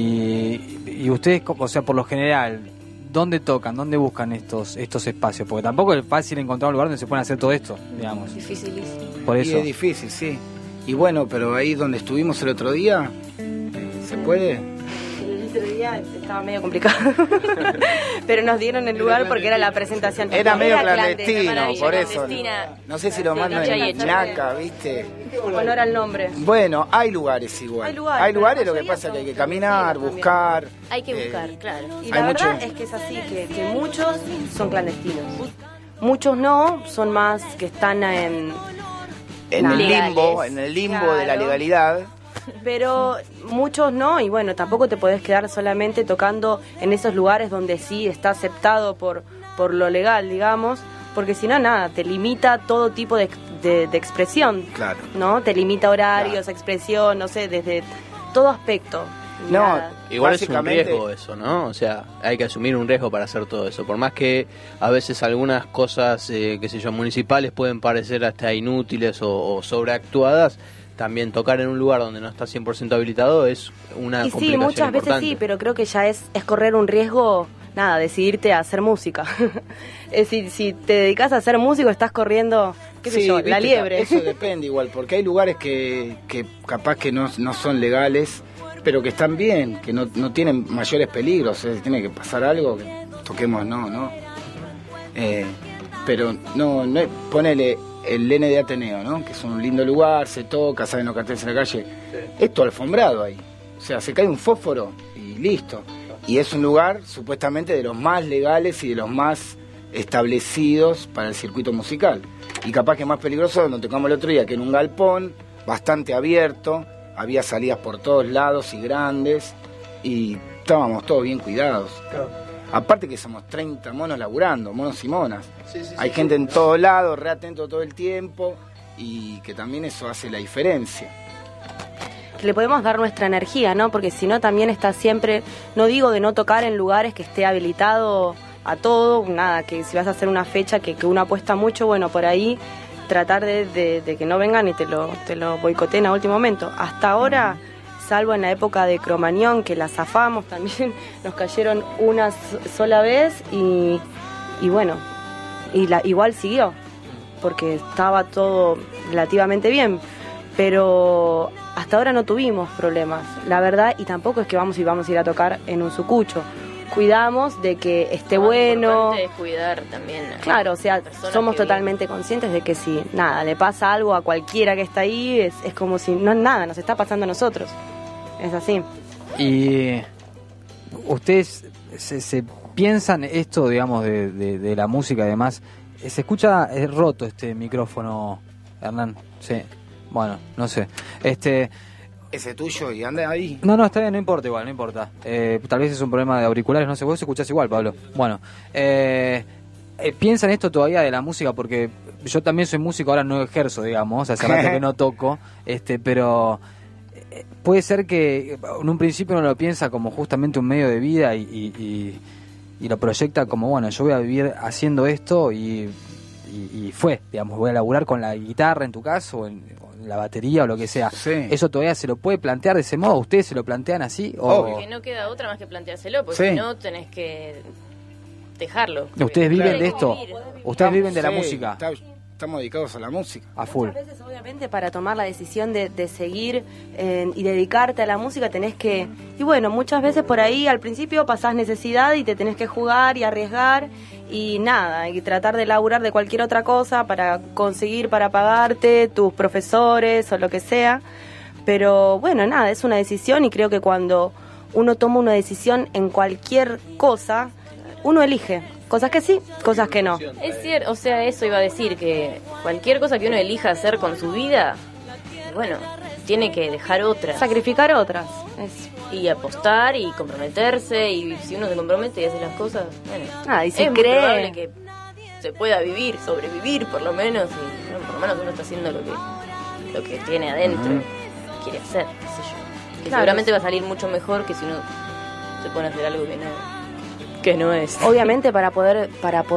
Y ustedes, o sea, por lo general, ¿dónde tocan? ¿Dónde buscan estos espacios? Porque tampoco es fácil encontrar un lugar donde se puedan hacer todo esto, digamos. Dificilísimo. Por eso. Y es difícil, sí. Y bueno, pero ahí donde estuvimos el otro día, ¿se puede? El otro día estaba medio complicado. Pero nos dieron el lugar porque era la presentación. Era medio clandestino, por eso. Clandestina. No sé si lo mando en Naca, ¿viste? Honor al nombre. Bueno, hay lugares igual. Hay lugares, lo que pasa es que hay que caminar, buscar. Hay que buscar, claro. Y la verdad es que es así, que muchos son clandestinos. Muchos no, son más que están en el limbo, de la legalidad. Pero muchos no, y bueno, tampoco te podés quedar solamente tocando en esos lugares donde sí está aceptado por lo legal, digamos, porque si no, nada, te limita todo tipo de expresión, claro, ¿no? Te limita horarios, expresión, no sé, desde todo aspecto. No, nada. igual es un riesgo eso, ¿no? O sea, hay que asumir un riesgo para hacer todo eso. Por más que a veces algunas cosas, qué sé yo, municipales pueden parecer hasta inútiles o sobreactuadas, también tocar en un lugar donde no está 100% habilitado es una complicación sí, muchas importante. veces sí, pero creo que ya es correr un riesgo, nada, decidirte a hacer música. Es decir, si te dedicas a ser músico estás corriendo, qué sé yo, la liebre. Eso depende igual, porque hay lugares que capaz que no son legales, pero que están bien, que no tienen mayores peligros. Si tiene que pasar algo, que toquemos, no. Pero no es, ponele el N de Ateneo, ¿no? Que es un lindo lugar, se toca, salen los carteles en la calle. Es todo alfombrado ahí. O sea, se cae un fósforo y listo. Y es un lugar supuestamente de los más legales y de los más establecidos para el circuito musical. Y capaz que más peligroso, donde tocamos el otro día, que en un galpón bastante abierto, había salidas por todos lados y grandes, y estábamos todos bien cuidados. Claro. Aparte que somos 30 monos laburando, monos y monas. Hay gente en todos lados, re atento todo el tiempo, y que también eso hace la diferencia. Le podemos dar nuestra energía, ¿no? Porque si no también está siempre, no digo de no tocar en lugares que esté habilitado a todo, nada, que si vas a hacer una fecha que uno apuesta mucho, bueno, por ahí tratar de que no vengan y te lo boicoteen a último momento. Hasta ahora, salvo en la época de Cromañón, que la zafamos también, nos cayeron una sola vez y bueno, igual siguió, porque estaba todo relativamente bien, pero hasta ahora no tuvimos problemas, la verdad, y tampoco es que vamos a ir a tocar en un sucucho. cuidamos de que esté bueno. Lo importante es cuidar también. Claro, o sea, somos que totalmente conscientes de que si nada le pasa algo a cualquiera que está ahí, es como si no nada nos está pasando a nosotros. Es así. Y ustedes se piensan esto, digamos, de la música, además. Se escucha roto este micrófono, Hernán. Sí. Bueno, no sé. Ese tuyo y anda ahí. No, está bien, no importa igual, no importa. Tal vez es un problema de auriculares, no sé, vos escuchás igual, Pablo. Bueno, piensan esto todavía de la música, porque yo también soy músico, ahora no ejerzo, digamos, hace rato que no toco, pero puede ser que en un principio uno lo piensa como justamente un medio de vida y lo proyecta como, bueno, yo voy a vivir haciendo esto y fue, digamos, voy a laburar con la guitarra en tu caso, o en la batería o lo que sea. Sí. ¿Eso todavía se lo puede plantear de ese modo? ¿Ustedes se lo plantean así? Porque no queda otra más que planteárselo, porque si no tenés que dejarlo. ¿Ustedes viven de esto? ¿Ustedes viven de la música? Estamos dedicados a la música. A full. Muchas veces, obviamente, para tomar la decisión de seguir y dedicarte a la música tenés que... Y bueno, muchas veces por ahí al principio pasás necesidad y te tenés que jugar y arriesgar y nada, y tratar de laburar de cualquier otra cosa para conseguir, para pagarte, tus profesores o lo que sea. Pero bueno, nada, es una decisión y creo que cuando uno toma una decisión en cualquier cosa, uno elige. Cosas que sí, cosas que no. Es cierto, o sea, eso iba a decir, que cualquier cosa que uno elija hacer con su vida, bueno, tiene que dejar otras. Sacrificar otras. Y apostar y comprometerse, y si uno se compromete y hace las cosas, bueno, y si es cree... muy probable que se pueda vivir, sobrevivir por lo menos, y bueno, por lo menos uno está haciendo lo que tiene adentro, quiere hacer, qué sé yo. Que seguramente va a salir mucho mejor que si uno se pone a hacer algo que no es. Obviamente para poder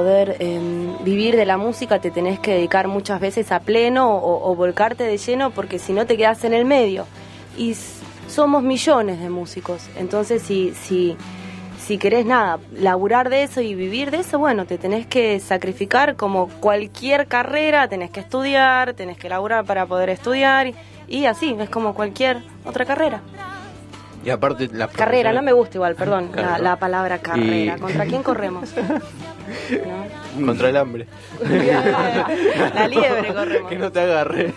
vivir de la música te tenés que dedicar muchas veces a pleno o volcarte de lleno, porque si no te quedás en el medio. Y somos millones de músicos, entonces si querés laburar de eso y vivir de eso, bueno, te tenés que sacrificar como cualquier carrera, tenés que estudiar, tenés que laburar para poder estudiar y así, es como cualquier otra carrera. Y aparte carrera, no me gusta igual, perdón, la palabra carrera. ¿Contra quién corremos? ¿No? Contra el hambre. La liebre corremos. Que no te agarre.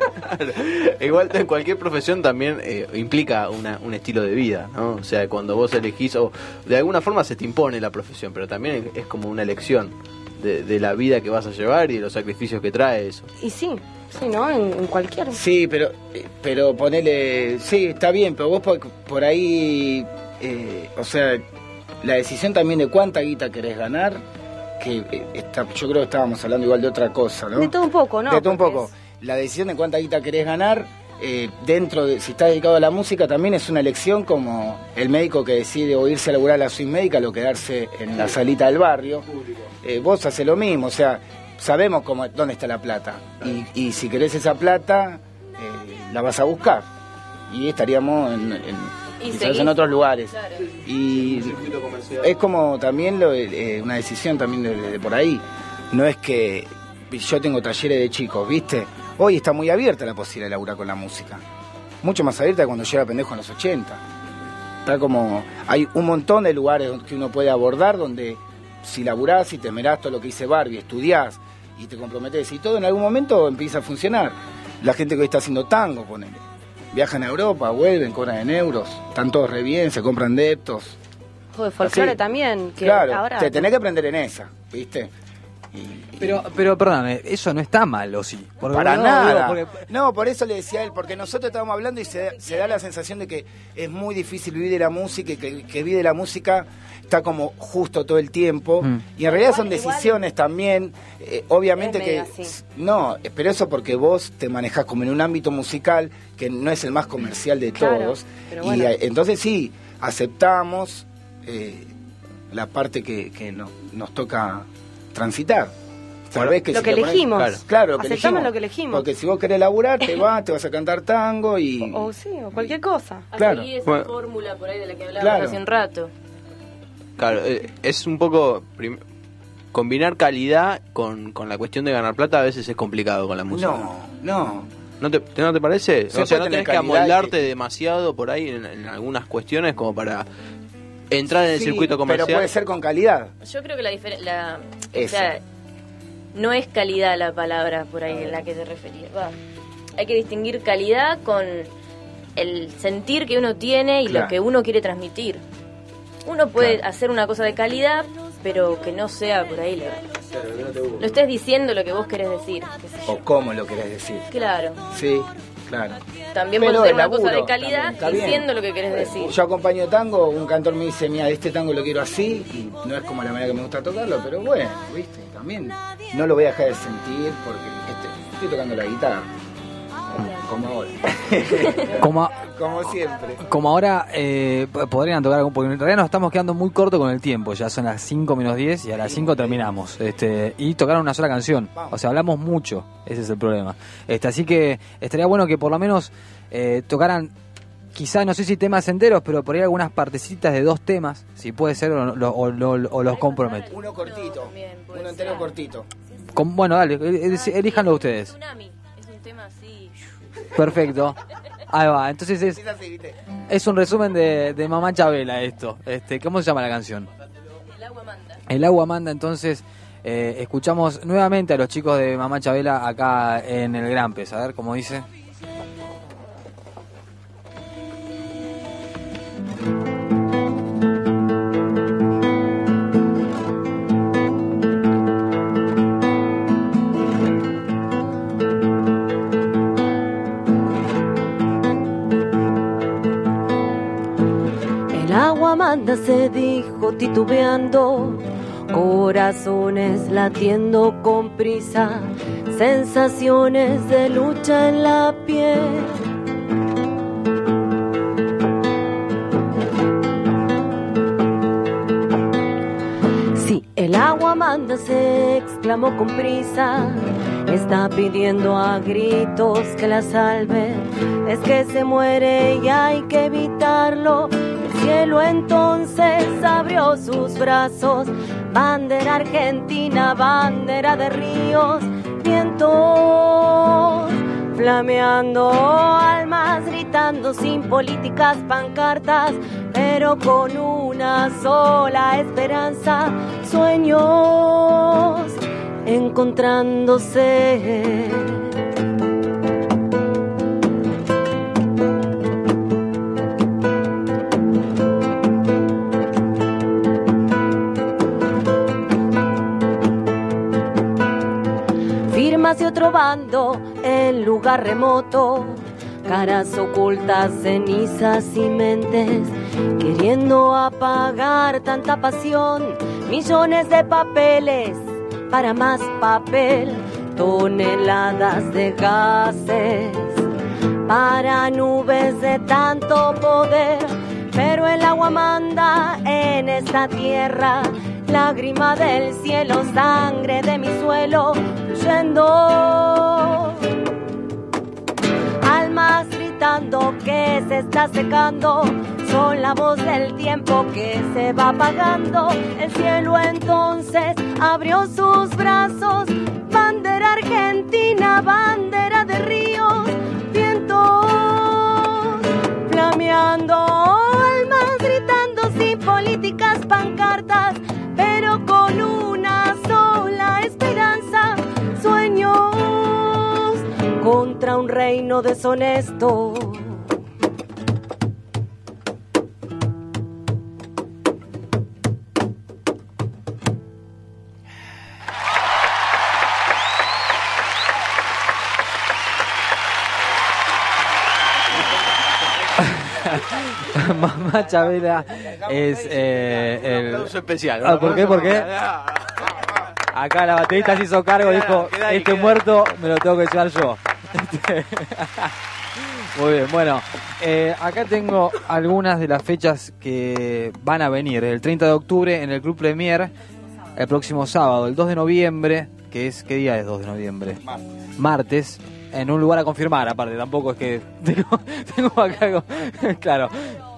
Igual en cualquier profesión también implica un estilo de vida, ¿no? O sea, cuando vos elegís, o de alguna forma se te impone la profesión, pero también es como una elección de la vida que vas a llevar y de los sacrificios que trae eso. Y sí, ¿no? En cualquier... Sí, pero ponele... Sí, está bien, pero vos por ahí... o sea, la decisión también de cuánta guita querés ganar, que yo creo que estábamos hablando igual de otra cosa, ¿no? De todo un poco, ¿no? De todo un poco. La decisión de cuánta guita querés ganar, dentro de... Si estás dedicado a la música, también es una elección como el médico que decide o irse a laburar a la Swiss Medical o quedarse en la salita del barrio. Vos haces lo mismo, o sea... Sabemos dónde está la plata y si querés esa plata la vas a buscar y estaríamos en otros lugares. Claro. Y es como también una decisión también de por ahí. No es que yo tengo talleres de chicos, ¿viste? Hoy está muy abierta la posibilidad de laburar con la música, mucho más abierta que cuando yo era pendejo en los 80. Está como hay un montón de lugares que uno puede abordar donde si laburás y te esmerás todo lo que dice Barbie, estudiás y te comprometés y todo, en algún momento empieza a funcionar. La gente que hoy está haciendo tango, ponele, viajan a Europa, vuelven, cobran en euros, están todos re bien, se compran deptos. De folclore también, que claro, ahora... te tenés que aprender en esa, ¿viste? Pero perdón, eso no está mal, ¿o sí? Porque para nada. No, por eso le decía a él, porque nosotros estábamos hablando y se da la sensación de que es muy difícil vivir de la música y que vive de la música está como justo todo el tiempo. Y en realidad son decisiones también, obviamente que... No, pero eso porque vos te manejás como en un ámbito musical que no es el más comercial de todos. Bueno. Y entonces sí, aceptamos la parte que nos toca transitar. Sabés que lo que elegimos. Claro, lo que aceptamos lo que elegimos. Porque si vos querés laburar, te vas a cantar tango y... O cualquier cosa. Claro. Así esa fórmula por ahí de la que hablábamos hace un rato. Claro, es un poco... combinar calidad con la cuestión de ganar plata a veces es complicado con la música. No. ¿No te parece? O sea, no tenés que amoldarte demasiado por ahí en algunas cuestiones como para entrar en el circuito comercial. Pero puede ser con calidad. Yo creo que la diferencia... O sea, no es calidad la palabra por ahí en la que te referías. Hay que distinguir calidad con el sentir que uno tiene y lo que uno quiere transmitir. Uno puede hacer una cosa de calidad, pero que no sea por ahí no estés diciendo lo que vos querés decir. O cómo lo querés decir. Claro. Sí, claro. También puedes hacer una cosa de calidad diciendo lo que querés decir. Yo acompaño tango, un cantor me dice, mira, este tango lo quiero así, y no es como la manera que me gusta tocarlo, pero bueno, viste, también no lo voy a dejar de sentir porque estoy tocando la guitarra. Como ahora. como siempre. Como ahora podrían tocar algún, porque en realidad nos estamos quedando muy corto con el tiempo. Ya son las 5 menos 10 y a las 5 terminamos. Y tocaron una sola canción. O sea, hablamos mucho. Ese es el problema. Así que estaría bueno que por lo menos tocaran, quizá no sé si temas enteros, pero por ahí algunas partecitas de 2 temas, si puede ser, o los compromete. Uno cortito, uno entero cortito. Bueno, dale, elíjanlo ustedes. Perfecto. Ahí va, entonces es un resumen de Mamá Chabela esto. ¿Cómo se llama la canción? El agua manda. El agua manda, entonces escuchamos nuevamente a los chicos de Mamá Chabela acá en el Gran Pez. A ver cómo dice. Amanda se dijo titubeando, corazones latiendo con prisa, sensaciones de lucha en la piel. Sí, el agua manda, se exclamó con prisa, está pidiendo a gritos que la salven, es que se muere y hay que evitarlo. El cielo entonces abrió sus brazos, bandera argentina, bandera de ríos, vientos flameando, almas gritando sin políticas, pancartas, pero con una sola esperanza, sueños encontrándose. De otro bando en lugar remoto, caras ocultas, cenizas y mentes, queriendo apagar tanta pasión, millones de papeles para más papel, toneladas de gases para nubes de tanto poder, pero el agua manda en esta tierra, lágrima del cielo, sangre de mi suelo, huyendo, almas gritando que se está secando, son la voz del tiempo que se va apagando. El cielo entonces abrió sus brazos, bandera argentina, bandera de ríos, vientos flameando, almas gritando sin políticas, pancartas, pero con una sola esperanza, sueños contra un reino deshonesto. Mamá Chabela es el aplauso especial. ¿Por qué? ¿Por qué? Acá la baterista se hizo cargo, dijo, este muerto me lo tengo que llevar yo. Muy bien, bueno, acá tengo algunas de las fechas que van a venir. El 30 de octubre en el Club Premier, el próximo sábado, el 2 de noviembre, que es, ¿qué día es 2 de noviembre? Martes, en un lugar a confirmar, aparte, tampoco es que tengo acá, claro.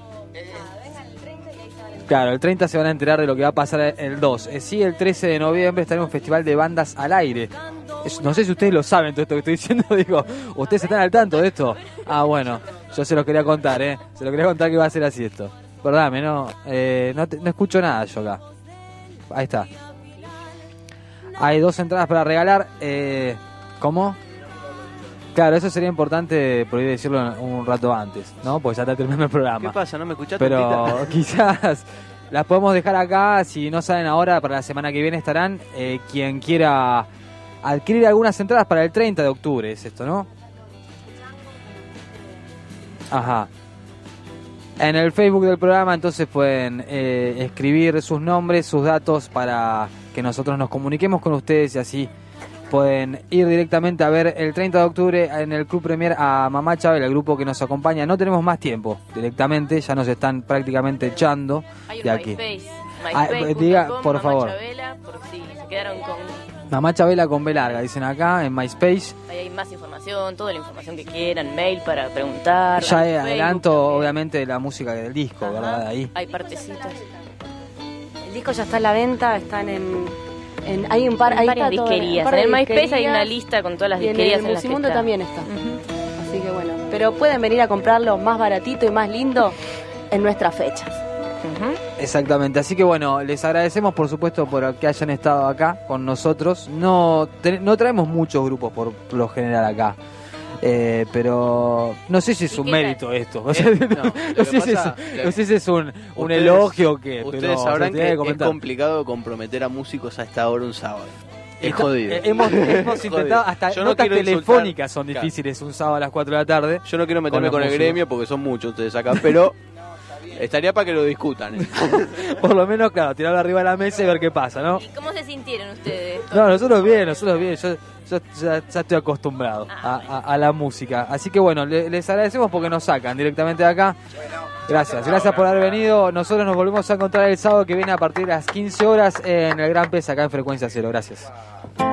Claro, el 30 se van a enterar de lo que va a pasar el 2. Sí, el 13 de noviembre estará en un festival de bandas al aire. No sé si ustedes lo saben, todo esto que estoy diciendo, digo, ¿ustedes están al tanto de esto? Ah, bueno, yo se los quería contar, Se los quería contar que va a ser así esto. Perdóname, no escucho nada yo acá. Ahí está. Hay 2 entradas para regalar. ¿Cómo? Claro, eso sería importante por ahí decirlo un rato antes, ¿no? Porque ya está terminando el programa. ¿Qué pasa? ¿No me escuchaste? Pero quizás las podemos dejar acá. Si no salen ahora, para la semana que viene estarán. Quien quiera adquirir algunas entradas para el 30 de octubre, es esto, ¿no? Ajá. En el Facebook del programa entonces pueden escribir sus nombres, sus datos para que nosotros nos comuniquemos con ustedes y así pueden ir directamente a ver el 30 de octubre en el Club Premier a Mamá Chabela, el grupo que nos acompaña. No tenemos más tiempo directamente, ya nos están prácticamente echando de aquí. Diga, por Mamá favor. Chabela, por si se quedaron con... Mamá Chabela con B larga, dicen acá en MySpace. Ahí hay más información, toda la información que quieran, mail para preguntar. Ya Facebook adelanto, también. obviamente, la música del disco, Ajá, ¿verdad? Ahí. hay partecitas. El disco ya está en la venta, están hay un par, Hay ahí varias está todo, disquerías. un par En de el MySpace hay disquerías, una lista con todas las y disquerías en en el las que Musimundo está. también está. Así que bueno, pero pueden venir a comprarlo más baratito y más lindo en nuestras fechas. Exactamente, así que bueno, les agradecemos por supuesto por que hayan estado acá con nosotros. No traemos muchos grupos por lo general acá, pero no sé si es un mérito esto. O sea, no sé si es un elogio que... Ustedes sabrán que es complicado comprometer a músicos a esta hora un sábado. Es jodido. Hemos intentado, hasta Yo no notas quiero telefónicas son insultar. difíciles un sábado a las 4 de la tarde. Yo no quiero meterme con el música. gremio porque son muchos ustedes acá, pero estaría para que lo discutan. Por lo menos, claro, tirarlo arriba de la mesa y ver qué pasa, ¿no? ¿Y cómo se sintieron ustedes? No, nosotros bien. Yo ya estoy acostumbrado a la música. Así que bueno, les agradecemos porque nos sacan directamente de acá. Gracias por haber venido. Nosotros nos volvemos a encontrar el sábado que viene a partir de las 15 horas en el Gran Pez acá en Frecuencia Cero. Gracias.